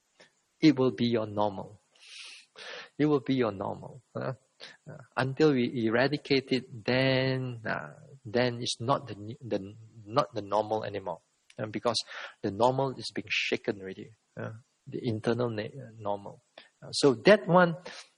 It will be your normal. It will be your normal. Huh? Uh, until we eradicate it, then uh, then it's not the the not the normal anymore, uh, because the normal is being shaken already. Uh, the internal na- normal. Uh, so that one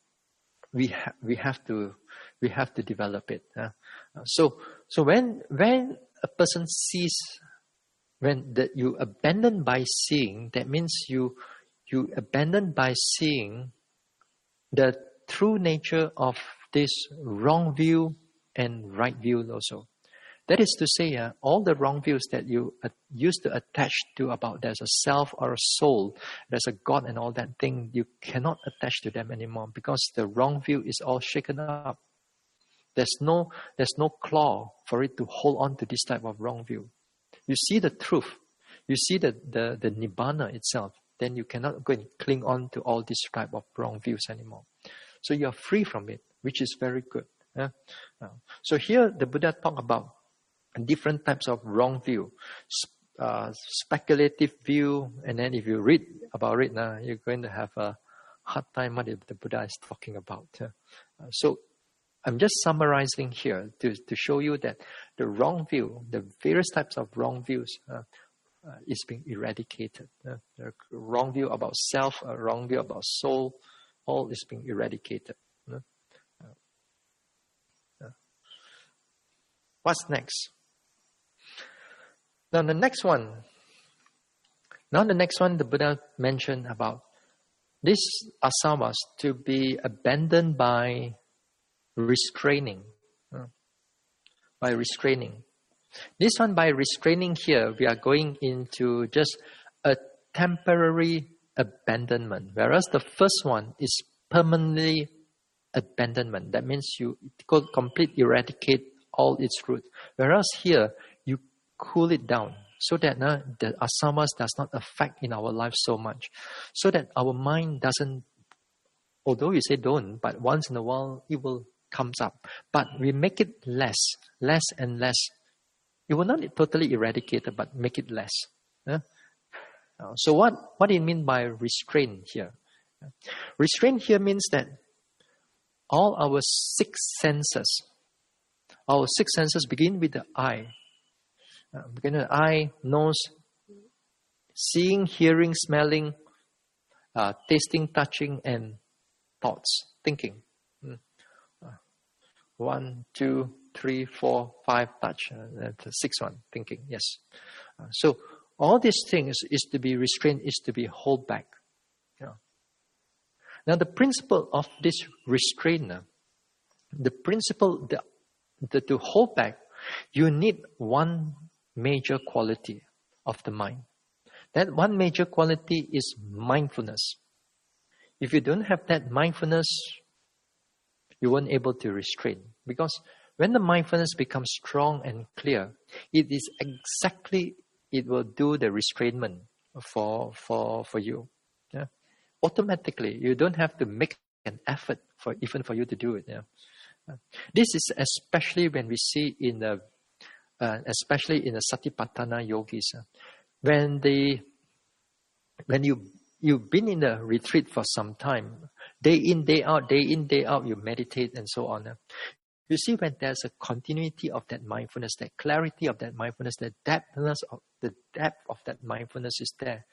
we ha- we have to we have to develop it. Uh, uh, so so when when a person sees, when that you abandon by seeing, that means you you abandon by seeing the true nature of this wrong view and right view also. That is to say, uh, all the wrong views that you uh, used to attach to about there's a self or a soul, there's a God and all that thing, you cannot attach to them anymore because the wrong view is all shaken up. There's no, there's no claw for it to hold on to this type of wrong view. You see the truth. You see the, the, the Nibbana itself. Then you cannot go and cling on to all this type of wrong views anymore. So you are free from it, which is very good. Yeah? Uh, so here the Buddha talked about different types of wrong view, uh, speculative view, and then if you read about it now, you're going to have a hard time what the Buddha is talking about. Uh, so I'm just summarizing here to, to show you that the wrong view, the various types of wrong views, uh, uh, is being eradicated. Uh, the wrong view about self, a wrong view about soul, all is being eradicated. Uh, uh. What's next? Now the next one. Now the next one, the Buddha mentioned about this asavas to be abandoned by restraining. Uh, by restraining. This one, by restraining here, we are going into just a temporary abandonment, whereas the first one is permanently abandonment. That means you completely eradicate all its roots. Whereas here, you cool it down so that uh, the asavas does not affect in our life so much. So that our mind doesn't, although you say don't, but once in a while it will comes up. But we make it less, less and less. It will not totally eradicate it, but make it less. Uh, so what, what do you mean by restraint here? Restraint here means that all our six senses, our six senses begin with the eye. Uh, begin with the eye, nose, seeing, hearing, smelling, uh, tasting, touching, and thoughts, thinking. Mm. Uh, one, two, three, four, five, touch. Uh, that's the sixth one, thinking. Yes. Uh, so all these things is to be restrained, is to be hold back. Yeah. Now the principle of this restraint, the principle the, the, to hold back, you need one major quality of the mind. That one major quality is mindfulness. If you don't have that mindfulness, you won't be able to restrain. Because when the mindfulness becomes strong and clear, it is exactly, it will do the restrainment for, for, for you. Yeah? Automatically, you don't have to make an effort for even for you to do it. Yeah? This is especially when we see in the, uh, especially in the Satipatthana yogis. Uh, when they, when you you've been in a retreat for some time, day in, day out, day in, day out, you meditate and so on. Uh, you see when there's a continuity of that mindfulness, that clarity of that mindfulness, the depthness of the depth of that mindfulness is there.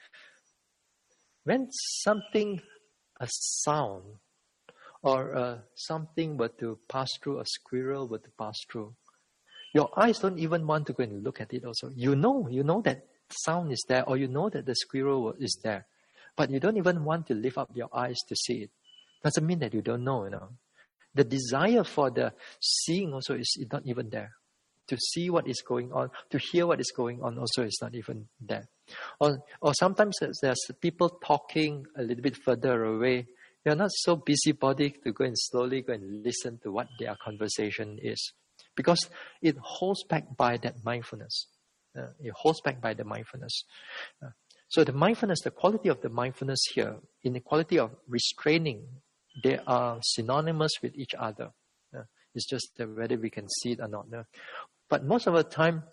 When something, a sound, or uh, something were to pass through, a squirrel were to pass through, your eyes don't even want to go and look at it also. You know, you know that sound is there, or you know that the squirrel is there, but you don't even want to lift up your eyes to see it. Doesn't mean that you don't know, you know. The desire for the seeing also is not even there. To see what is going on, to hear what is going on also is not even there. Or, or sometimes there's people talking a little bit further away. You're not so busybody to go and slowly go and listen to what their conversation is. Because it holds back by that mindfulness. Uh, it holds back by the mindfulness. Uh, so the mindfulness, the quality of the mindfulness here, in the quality of restraining, they are synonymous with each other. Uh, it's just whether we can see it or not. Uh, but most of the time,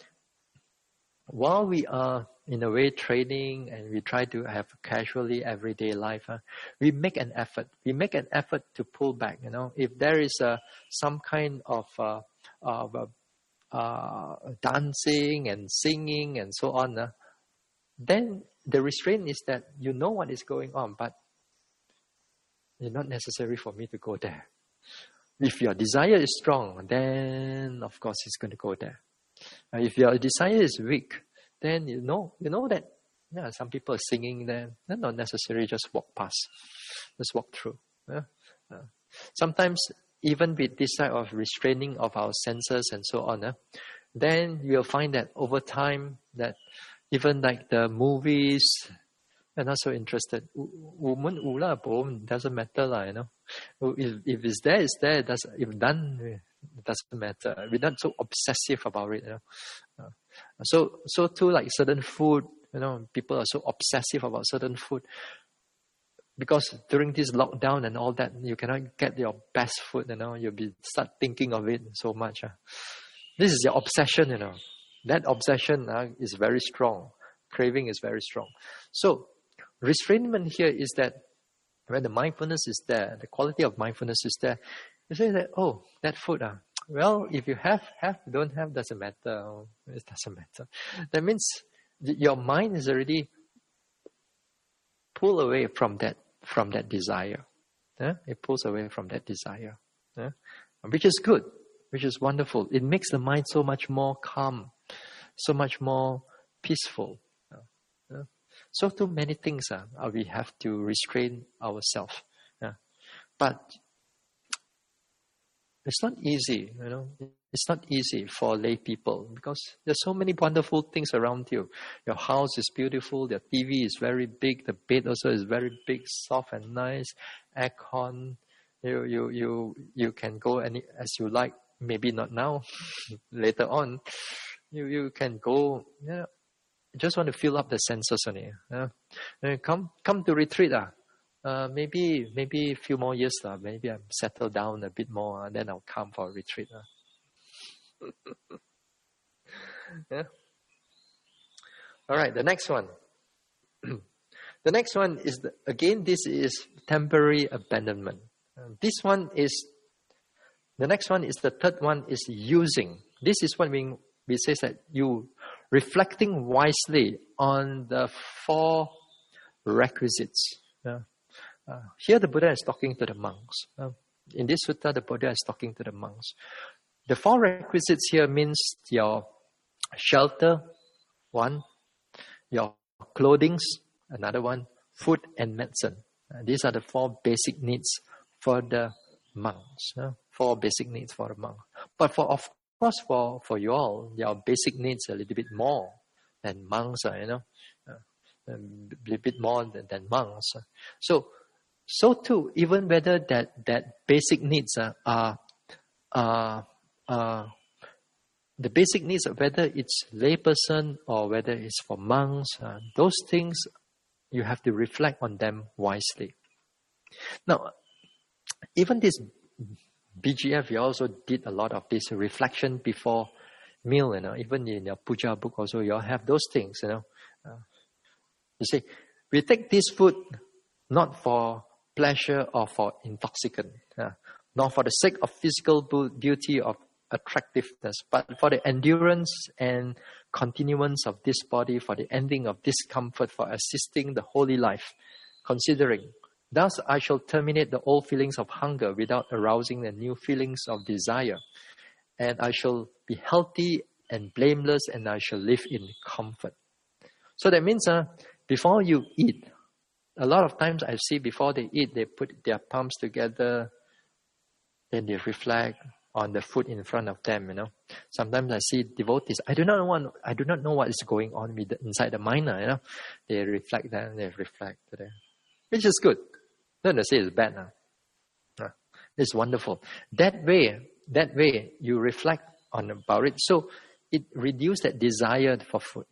while we are in a way training and we try to have casually everyday life, uh, we make an effort. We make an effort to pull back. You know, if there is a some kind of uh, of uh, uh, dancing and singing and so on, uh, then the restraint is that you know what is going on, but it's not necessary for me to go there. If your desire is strong, then of course it's going to go there. Uh, if your desire is weak, then you know you know that yeah, some people are singing there. They're not necessarily just walk past, just walk through. Yeah? Uh, sometimes even with this type of restraining of our senses and so on, uh, then you'll find that over time that even like the movies, they're not so interested. Woman, doesn't matter, lah, you know. If, if it's there, it's there. It does, if done, it doesn't matter. We're not so obsessive about it, you know. Uh, so, so too, like certain food, you know, people are so obsessive about certain food. Because during this lockdown and all that, you cannot get your best food, you know. You'll be start thinking of it so much. Uh. This is your obsession, you know. That obsession uh, is very strong. Craving is very strong. So, restrainment here is that when the mindfulness is there, the quality of mindfulness is there, you say that, oh, that food, uh, well, if you have, have, don't have, doesn't matter. It doesn't matter. That means your mind is already pulled away from that, from that desire. Yeah? It pulls away from that desire. Yeah? Which is good, which is wonderful. It makes the mind so much more calm, so much more peaceful. Yeah? So too many things uh, we have to restrain ourselves. Yeah? But it's not easy, you know. It's not easy for lay people because there's so many wonderful things around you. Your house is beautiful, your T V is very big, the bed also is very big, soft and nice, aircon. You you you you can go any as you like. Maybe not now, later on. You you can go. Yeah, just want to fill up the senses only. Yeah, and come come to retreat ah. Uh, maybe maybe a few more years uh, maybe I'm settled down a bit more, and uh, then I'll come for a retreat. Uh. Yeah. All right, the next one. The next one is, the, again, this is temporary abandonment. Uh, this one is, the next one is, the third one is using. This is what we, we say that you reflecting wisely on the four requisites. Uh, uh, here the Buddha is talking to the monks. Uh, in this sutta, the Buddha is talking to the monks. The four requisites here means your shelter, one, your clothing, another one, food and medicine. Uh, these are the four basic needs for the monks. Uh, four basic needs for the monk. But for of course, for, for you all, your basic needs are a little bit more than monks are, you know, uh, a little bit more than, than monks. So, so too, even whether that, that basic needs uh, are, uh, uh, the basic needs, whether it's layperson or whether it's for monks, uh, those things, you have to reflect on them wisely. Now, even this B G F, we also did a lot of this reflection before meal, you know, even in your puja book also, you all have those things, you know. Uh, you see, we take this food not for pleasure or for intoxicant, uh, nor for the sake of physical beauty or attractiveness, but for the endurance and continuance of this body, for the ending of discomfort, for assisting the holy life, considering, thus I shall terminate the old feelings of hunger without arousing the new feelings of desire, and I shall be healthy and blameless, and I shall live in comfort. So that means uh, before you eat, a lot of times I see before they eat, they put their palms together, then they reflect on the food in front of them, you know. Sometimes I see devotees, I do not know what, I do not know what is going on with the, inside the mind, you know. They reflect that, they reflect there, which is good. Don't say it's bad now. Uh, it's wonderful. That way, that way you reflect on about it. So it reduces that desire for food.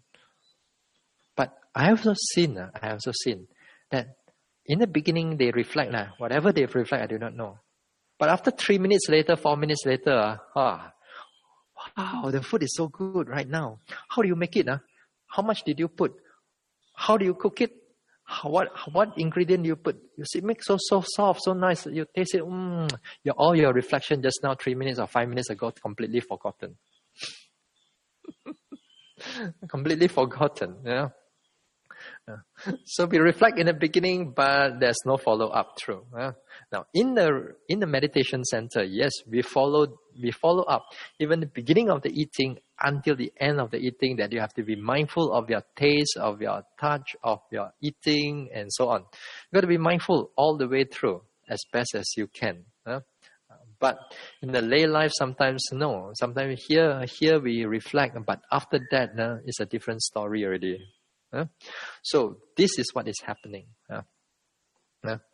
But I also seen, uh, I also seen that in the beginning they reflect, uh, whatever they reflect, I do not know. But after three minutes later, four minutes later, uh, ah, wow, the food is so good right now. How do you make it? Uh? How much did you put? How do you cook it? How, what what ingredient you put? You see, it makes so so soft, so nice. You taste it. Mm, your, all your reflection just now, three minutes or five minutes ago, completely forgotten. completely forgotten. Yeah. Uh, so we reflect in the beginning, but there's no follow up through. Uh, now, in the in the meditation center, yes, we follow we follow up even the beginning of the eating until the end of the eating. That you have to be mindful of your taste, of your touch, of your eating, and so on. You got to be mindful all the way through as best as you can. Uh, but in the lay life, sometimes no. Sometimes here here we reflect, but after that, uh, it's a different story already. Uh, so this is what is happening. Uh, uh, uh,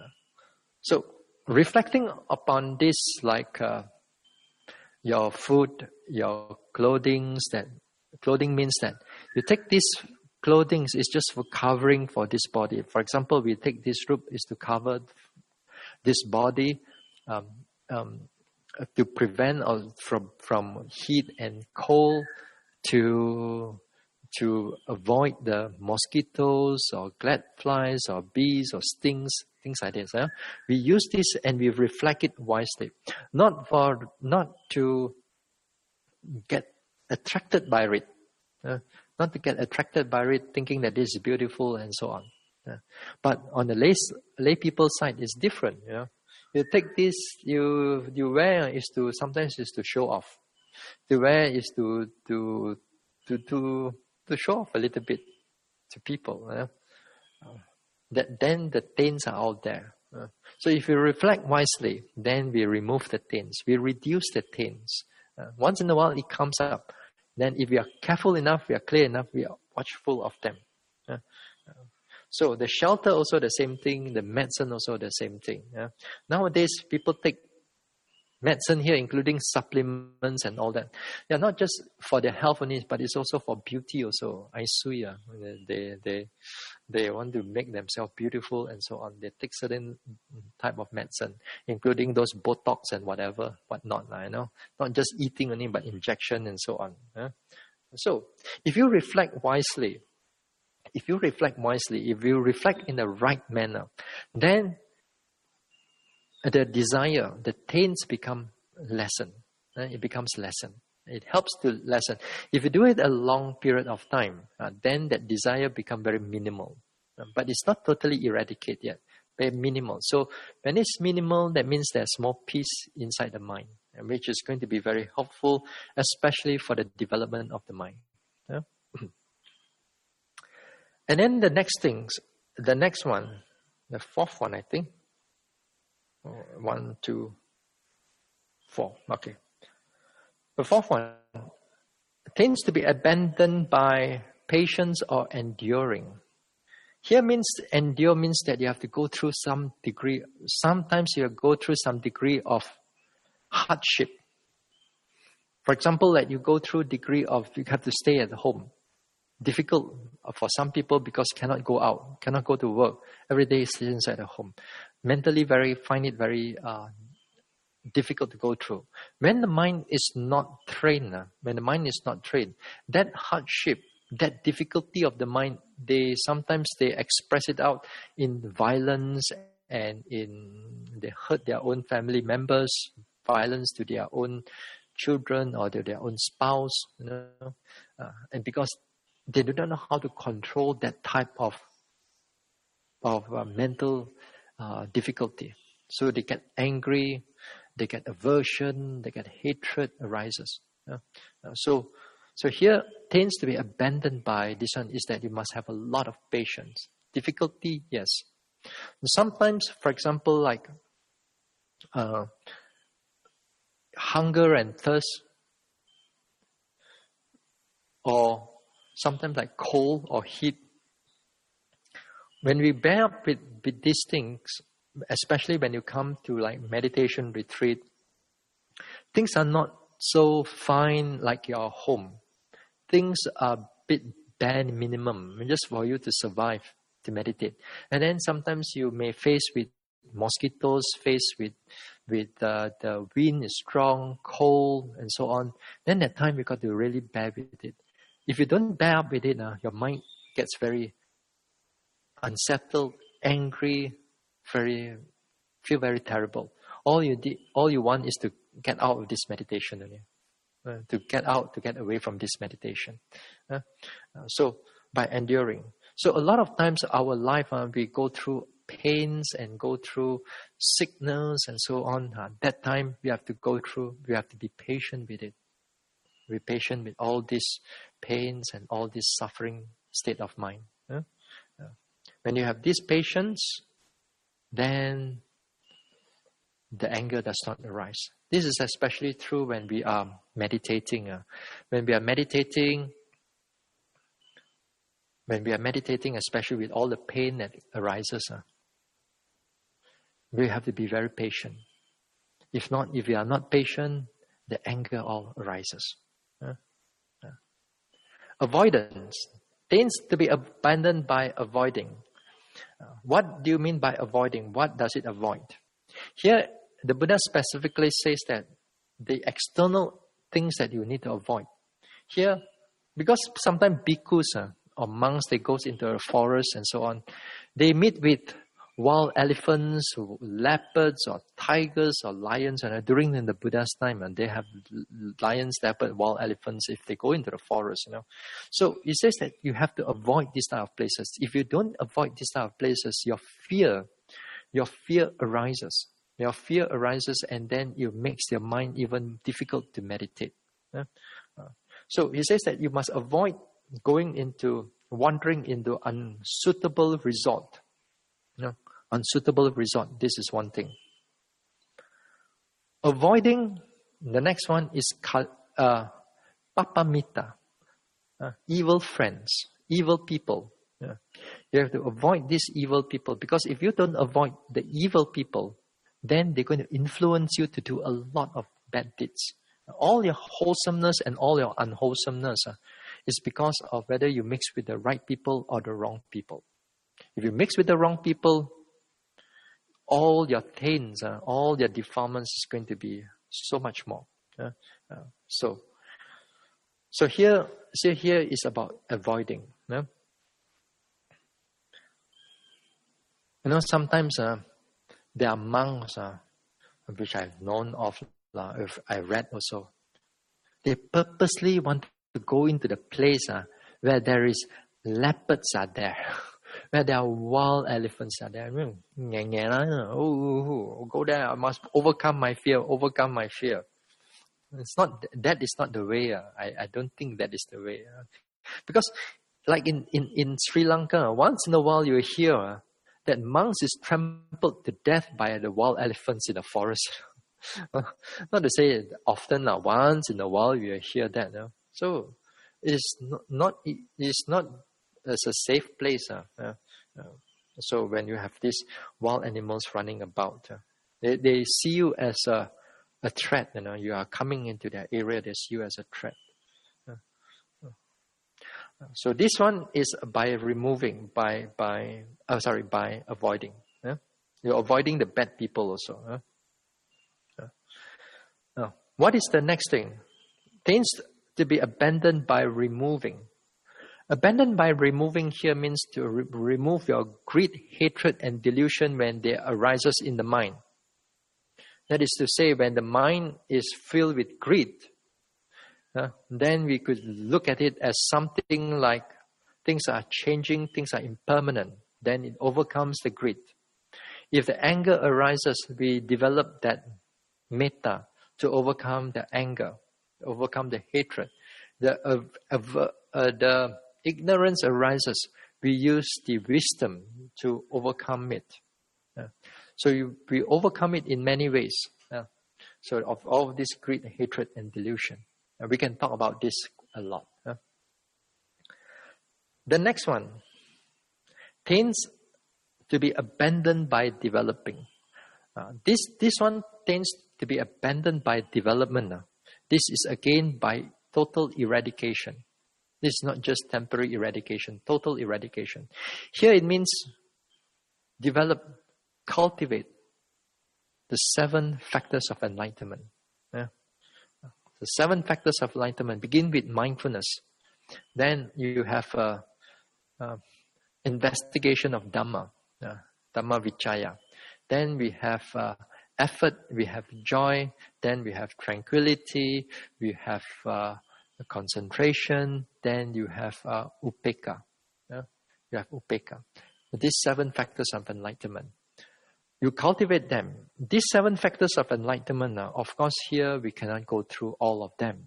so reflecting upon this, like uh, your food, your clothing, that clothing means that you take this clothing is just for covering for this body. For example, we take this robe is to cover this body um, um, to prevent or from from heat and cold, to to avoid the mosquitoes or gladflies or bees or stings, things like this. Huh? We use this and we reflect it wisely. Not for, not to get attracted by it. Uh, not to get attracted by it thinking that this is beautiful and so on. Uh, but on the lay, lay people's side, it's different. You know? You take this, you you wear is to, sometimes is to show off. To wear is to, to, to, to, to show off a little bit to people. Uh, uh, that then the taints are out there. Uh, so if we reflect wisely, then we remove the taints. We reduce the taints. Uh, once in a while it comes up. Then if we are careful enough, we are clear enough, we are watchful of them. Uh, uh, so the shelter also the same thing, the medicine also the same thing. Uh, nowadays people take medicine here, including supplements and all that. They are not just for their health only, but it's also for beauty also. I see, uh, they they they want to make themselves beautiful and so on. They take certain type of medicine, including those Botox and whatever, whatnot. You know, not just eating only, but injection and so on. Uh. So, if you reflect wisely, If you reflect wisely, if you reflect in the right manner, then the desire, the taints become lessened. Uh, it becomes lessened. It helps to lessen. If you do it a long period of time, uh, then that desire become very minimal. Uh, but it's not totally eradicated yet, very minimal. So when it's minimal, that means there's more peace inside the mind, which is going to be very helpful, especially for the development of the mind. Yeah? And then the next things, the next one, the fourth one, I think. One, two, four. Okay. The fourth one tends to be abandoned by patience or enduring. Here means endure means that you have to go through some degree, sometimes you go through some degree of hardship. For example, like you go through degree of you have to stay at home. Difficult for some people because cannot go out, cannot go to work. Every day is inside the home. Mentally very, find it very uh, difficult to go through. When the mind is not trained, uh, when the mind is not trained, that hardship, that difficulty of the mind, they sometimes they express it out in violence and in they hurt their own family members, violence to their own children or to their own spouse, you know, uh, and because they do not know how to control that type of of uh, mental uh, difficulty. So they get angry, they get aversion, they get hatred arises. Yeah? Uh, so, so here tends to be abandoned by this one is that you must have a lot of patience. Difficulty, yes. Sometimes, for example, like uh, hunger and thirst, or sometimes like cold or heat. When we bear up with, with these things, especially when you come to like meditation retreat, things are not so fine like your home. Things are a bit bare minimum, just for you to survive, to meditate. And then sometimes you may face with mosquitoes, face with with uh, the wind is strong, cold, and so on. Then that time you got to really bear with it. If you don't bear up with it, uh, your mind gets very unsettled, angry, very feel very terrible. All you did, all you want is to get out of this meditation, uh, to get out, to get away from this meditation. Uh, uh, so by enduring. So a lot of times our life, uh, we go through pains and go through sickness and so on. Uh, that time we have to go through. We have to be patient with it. Be patient with all these pains and all this suffering state of mind. Uh, uh, when you have this patience, then the anger does not arise. This is especially true when we are meditating. Uh, when we are meditating, when we are meditating, especially with all the pain that arises, uh, we have to be very patient. If not, if we are not patient, the anger all arises. Uh, uh. Avoidance tends to be abandoned by avoiding. Uh, what do you mean by avoiding? What does it avoid? Here, the Buddha specifically says that the external things that you need to avoid. Here, because sometimes bhikkhus uh, or monks, they go into a forest and so on, they meet with wild elephants, leopards, or tigers, or lions. And during in the Buddha's time, and they have lions, leopards, wild elephants if they go into the forest, you know. So it says that you have to avoid these type of places. If you don't avoid these type of places, your fear, your fear arises. Your fear arises, and then it makes your mind even difficult to meditate. Yeah? Uh, so he says that you must avoid going into, wandering into unsuitable resort. No, unsuitable resort. This is one thing. Avoiding, the next one is uh, papamita, uh, evil friends, evil people. Yeah. You have to avoid these evil people, because if you don't avoid the evil people, then they're going to influence you to do a lot of bad deeds. All your wholesomeness and all your unwholesomeness uh, is because of whether you mix with the right people or the wrong people. If you mix with the wrong people, all your taints, uh, all your defilements is going to be so much more. Uh, uh, so, so here, see here is about avoiding. Uh. You know, sometimes uh, there are monks, uh, which I've known of, uh, if I read also. They purposely want to go into the place uh, where there is leopards are there, where there are wild elephants are there. Oh, oh, oh, go there, I must overcome my fear, overcome my fear. It's not, that is not the way. Uh, I, I don't think that is the way. Uh, because like in, in, in Sri Lanka, once in a while you hear uh, that monks is trampled to death by the wild elephants in the forest. Not to say it often, uh, once in a while you hear that. Uh. So it's not, not it's not it's a safe place. Uh, uh, uh, so when you have these wild animals running about, uh, they they see you as a a threat. You know, you are coming into their area. They see you as a threat. Uh, uh. So this one is by removing, by by oh sorry, by avoiding. Uh. You're avoiding the bad people also. Uh. Now, what is the next thing? Things to be abandoned by removing. Abandoned by removing here means to re- remove your greed, hatred, and delusion when they arises in the mind. That is to say, when the mind is filled with greed, uh, then we could look at it as something like things are changing, things are impermanent. Then it overcomes the greed. If the anger arises, we develop that metta, to overcome the anger, overcome the hatred. The, uh, uh, uh, the ignorance arises. We use the wisdom to overcome it. Uh, so you, we overcome it in many ways. Uh, so of all this greed, hatred, and delusion. Uh, we can talk about this a lot. Uh. The next one. Tends to be abandoned by developing. Uh, this, this one tends to be abandoned by development. This is again by total eradication. This is not just temporary eradication, total eradication. Here it means develop, cultivate the seven factors of enlightenment. Yeah. The seven factors of enlightenment begin with mindfulness. Then you have a, a investigation of Dhamma, uh, Dhamma Vichaya. Then we have uh, effort, we have joy, then we have tranquility, we have uh, concentration, then you have uh, upekkha. Yeah? You have upekkha. These seven factors of enlightenment. You cultivate them. These seven factors of enlightenment, uh, of course here we cannot go through all of them.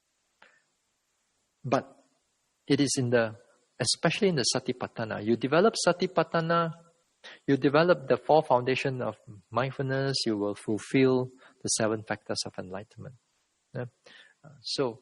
But it is in the, especially in the Satipatthana. You develop Satipatthana, you develop the four foundation of mindfulness, you will fulfill the seven factors of enlightenment. Yeah? Uh, so,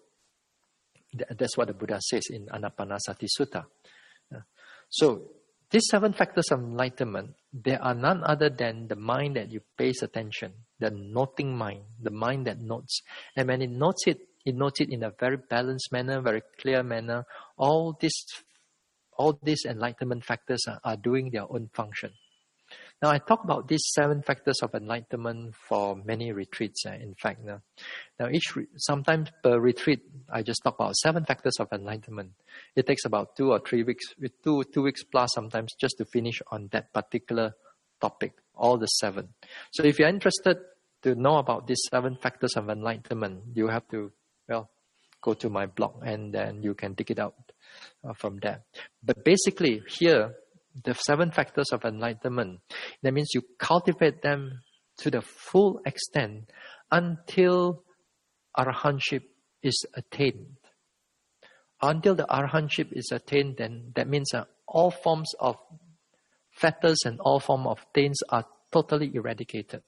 th- that's what the Buddha says in Anapanasati Sutta. Yeah? So, these seven factors of enlightenment, they are none other than the mind that you pays attention, the noting mind, the mind that notes. And when it notes it, it notes it in a very balanced manner, very clear manner. All these All these enlightenment factors are, are doing their own function. Now, I talk about these seven factors of enlightenment for many retreats. Uh, in fact, now, now each re- sometimes per retreat, I just talk about seven factors of enlightenment. It takes about two or three weeks, with two two weeks plus sometimes, just to finish on that particular topic, all the seven. So, if you're interested to know about these seven factors of enlightenment, you have to, well, go to my blog and then you can dig it out uh, from there. But basically here, the seven factors of enlightenment, that means you cultivate them to the full extent until arahantship is attained. Until the arahantship is attained, then that means that all forms of fetters and all forms of taints are totally eradicated.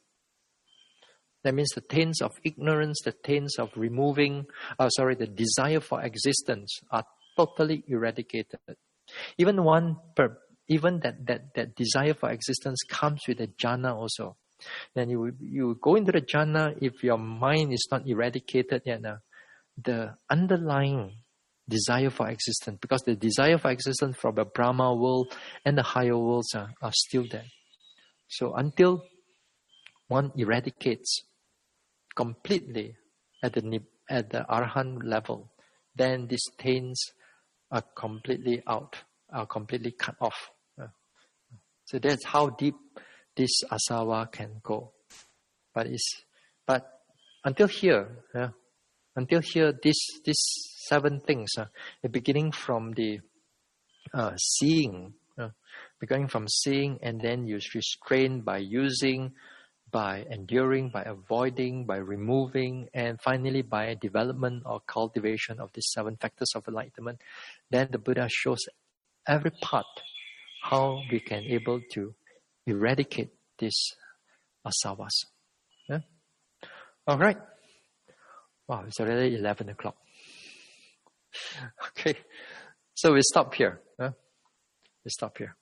That means the taints of ignorance, the taints of removing, uh, sorry, the desire for existence are totally eradicated. Even one, per, even that, that, that desire for existence comes with a jhana also. Then you you go into the jhana, if your mind is not eradicated yet, uh, the underlying desire for existence, because the desire for existence from the Brahma world and the higher worlds uh, are still there. So until one eradicates completely at the at the arahant level, then these taints are completely out, are completely cut off. Uh, So that's how deep this asawa can go. But it's but until here, yeah, until here, this these seven things, uh, beginning from the uh, seeing, uh, beginning from seeing, and then you restrain by using, by enduring, by avoiding, by removing, and finally by development or cultivation of these seven factors of enlightenment. Then the Buddha shows every part how we can able to eradicate these asawas. Yeah? All right. Wow, it's already eleven o'clock. Okay, so we stop here. Huh? We stop here.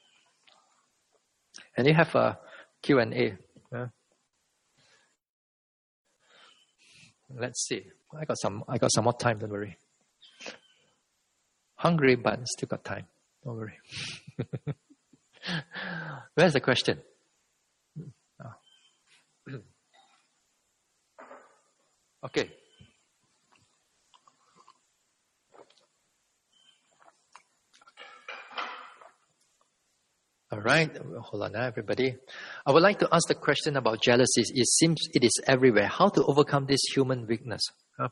And you have a Q and A. Huh? Let's see. I got some. I got some more time. Don't worry. Hungry, but still got time. Don't worry. Where's the question? Oh. Okay. All right. Hold on, everybody. I would like to ask the question about jealousy. It seems it is everywhere. How to overcome this human weakness? Huh?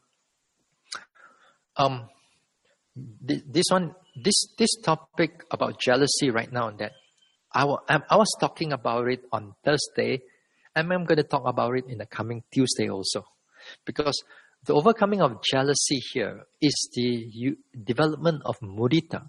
Um, th- this one, this this topic about jealousy right now, that I, w- I was talking about it on Thursday, and I'm going to talk about it in the coming Tuesday also, because the overcoming of jealousy here is the u- development of mudita.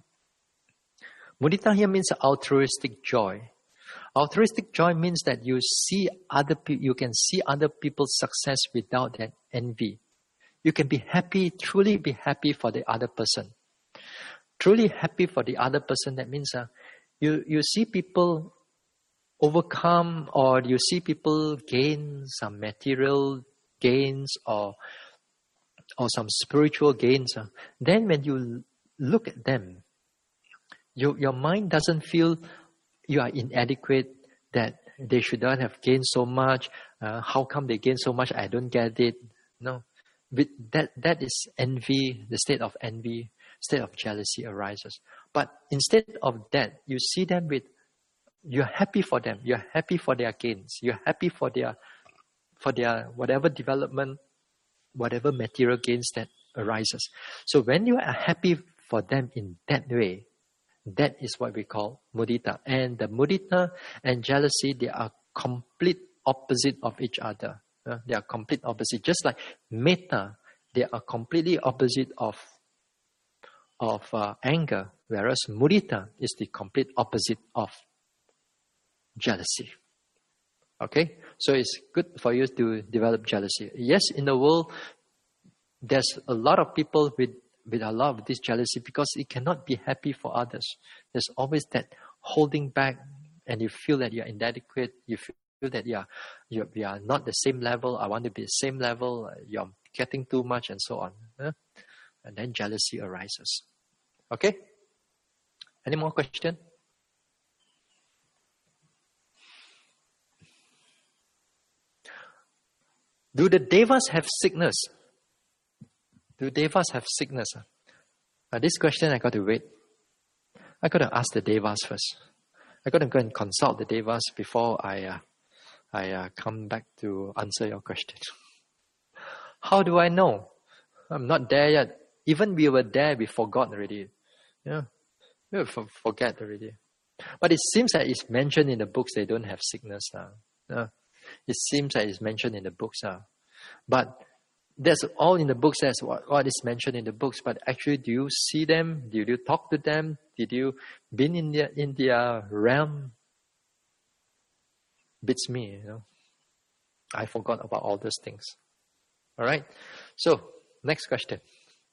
Mudita here means altruistic joy. Altruistic joy means that you see other pe- you can see other people's success without that envy. You can be happy, truly be happy for the other person. Truly happy for the other person, that means uh, you, you see people overcome, or you see people gain some material gains or or some spiritual gains. Uh, then when you look at them, You, your mind doesn't feel you are inadequate, that they should not have gained so much. Uh, how come they gain so much? I don't get it. No. With that, that is envy, the state of envy, state of jealousy arises. But instead of that, you see them with, you're happy for them. You're happy for their gains. You're happy for their, for their whatever development, whatever material gains that arises. So when you are happy for them in that way, that is what we call mudita. And the mudita and jealousy, they are complete opposite of each other. Uh, they are complete opposite. Just like metta, they are completely opposite of, of uh, anger, whereas mudita is the complete opposite of jealousy. Okay? So it's good for you to develop jealousy. Yes, in the world, there's a lot of people with with a lot of this jealousy because it cannot be happy for others. There's always that holding back, and you feel that you're inadequate. You feel that you're, you're, you are not the same level. I want to be the same level. You're getting too much and so on. Huh? And then jealousy arises. Okay? Any more question? Do the devas have sickness? Do devas have sickness? Uh, this question I got to wait. I got to ask the devas first. I got to go and consult the devas before I uh, I uh, come back to answer your question. How do I know? I'm not there yet. Even we were there, we forgot already. Yeah, we will for- forget already. But it seems that it's mentioned in the books they don't have sickness now. Uh, it seems that it's mentioned in the books now. But that's all in the books. That's what, what is mentioned in the books. But actually, do you see them? Did you talk to them? Did you been in their in their realm? Beats me, you know. I forgot about all those things. All right. So next question.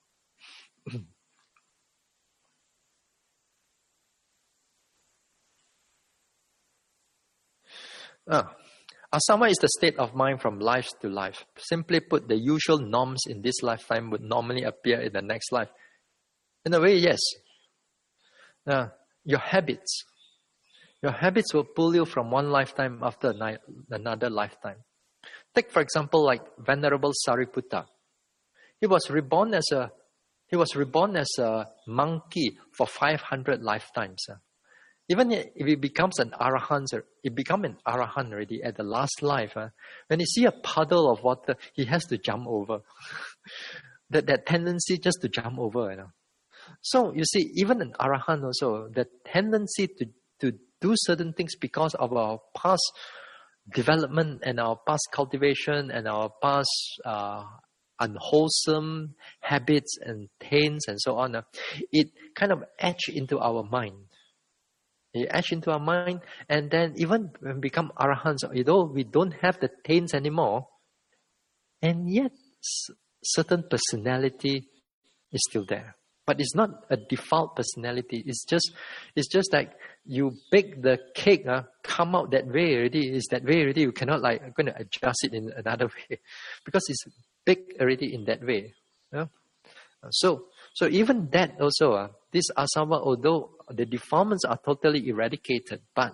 ah. Asama is the state of mind from life to life. Simply put, the usual norms in this lifetime would normally appear in the next life. In a way, yes. Uh, your habits. Your habits will pull you from one lifetime after another lifetime. Take, for example, like Venerable Sariputta. He was reborn as a he was reborn as a monkey for five hundred lifetimes. Even if it becomes an arahant, it becomes an arahant already at the last life. Uh, when he see a puddle of water, he has to jump over. that that tendency just to jump over, you know. So you see, even an arahant also, the tendency to, to do certain things because of our past development and our past cultivation and our past uh, unwholesome habits and taints and so on, uh, it kind of etch into our mind. It etch into our mind, and then even when we become arahants, although we don't have the taints anymore, and yet s- certain personality is still there. But it's not a default personality. It's just, it's just like you bake the cake, uh, come out that way already. It's that way already. You cannot like, I'm going to adjust it in another way, because it's baked already in that way. Yeah? So, so even that also, uh, this asava, although the defilements are totally eradicated, but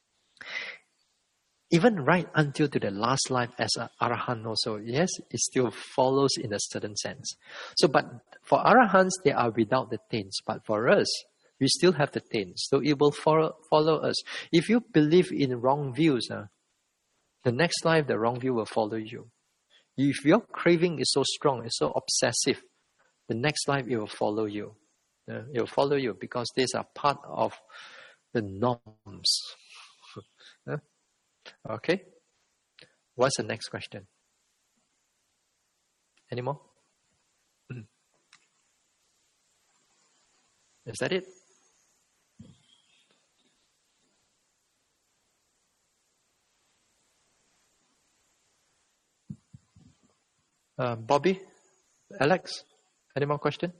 even right until to the last life as an arahant also, yes, it still follows in a certain sense. So, but for arahants, they are without the taints. But for us, we still have the taints. So it will follow, follow us. If you believe in wrong views, uh, the next life, the wrong view will follow you. If your craving is so strong, it's so obsessive, the next life it will follow you. Uh, it will follow you because these are part of the norms. uh, Okay. What's the next question? Any more? Is that it? Uh, Bobby? Alex? Any more question?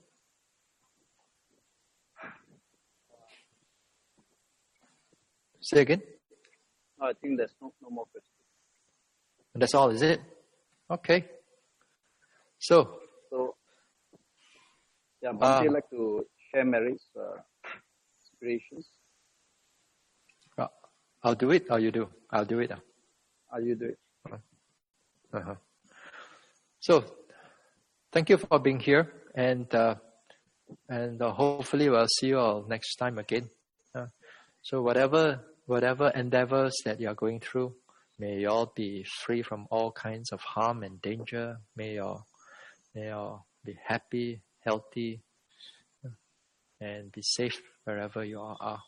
Say again? No, I think there's no, no more questions. That's all, is it? Okay. So, So, yeah, Bhante Uh, like to share Mary's uh, inspirations. uh, I'll do it or you do? I'll do it. Are you do it? Uh-huh. So, thank you for being here, and uh, and uh, hopefully we'll see you all next time again. Uh, so whatever whatever endeavors that you are going through, may you all be free from all kinds of harm and danger. May you all, may you all be happy, healthy, uh, and be safe wherever you all are.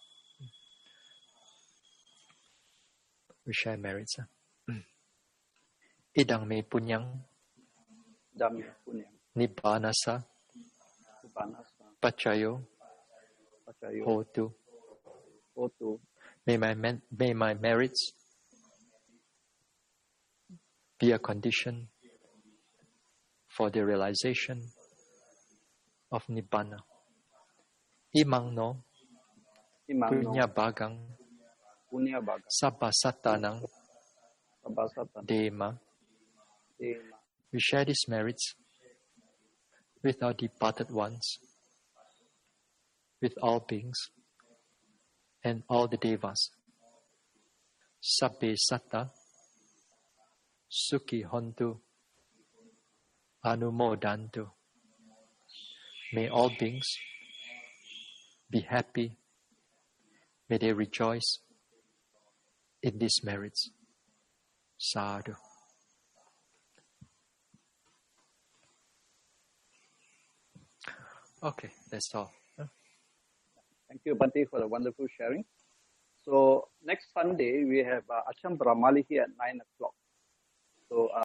We share merits. uh. Idang me punyang Dhamma Punyam, nibbanasa Uppanasa, pachayo Pachayo, hotu. Otu, May my men- may my merits be a condition for the realization of nibbana. Imang no Imang no, punya bagang Punya Baga, sabba sattanang Sabasata, dema. Dema, We share these merits with our departed ones, with all beings, and all the devas. Sabbe satta sukhi hontu anumodantu. May all beings be happy. May they rejoice in these merits. Sadhu. Okay, that's all. Thank you, Bhante, for the wonderful sharing. So next Sunday we have uh, Acham Brahmalihi at nine o'clock. So. Uh,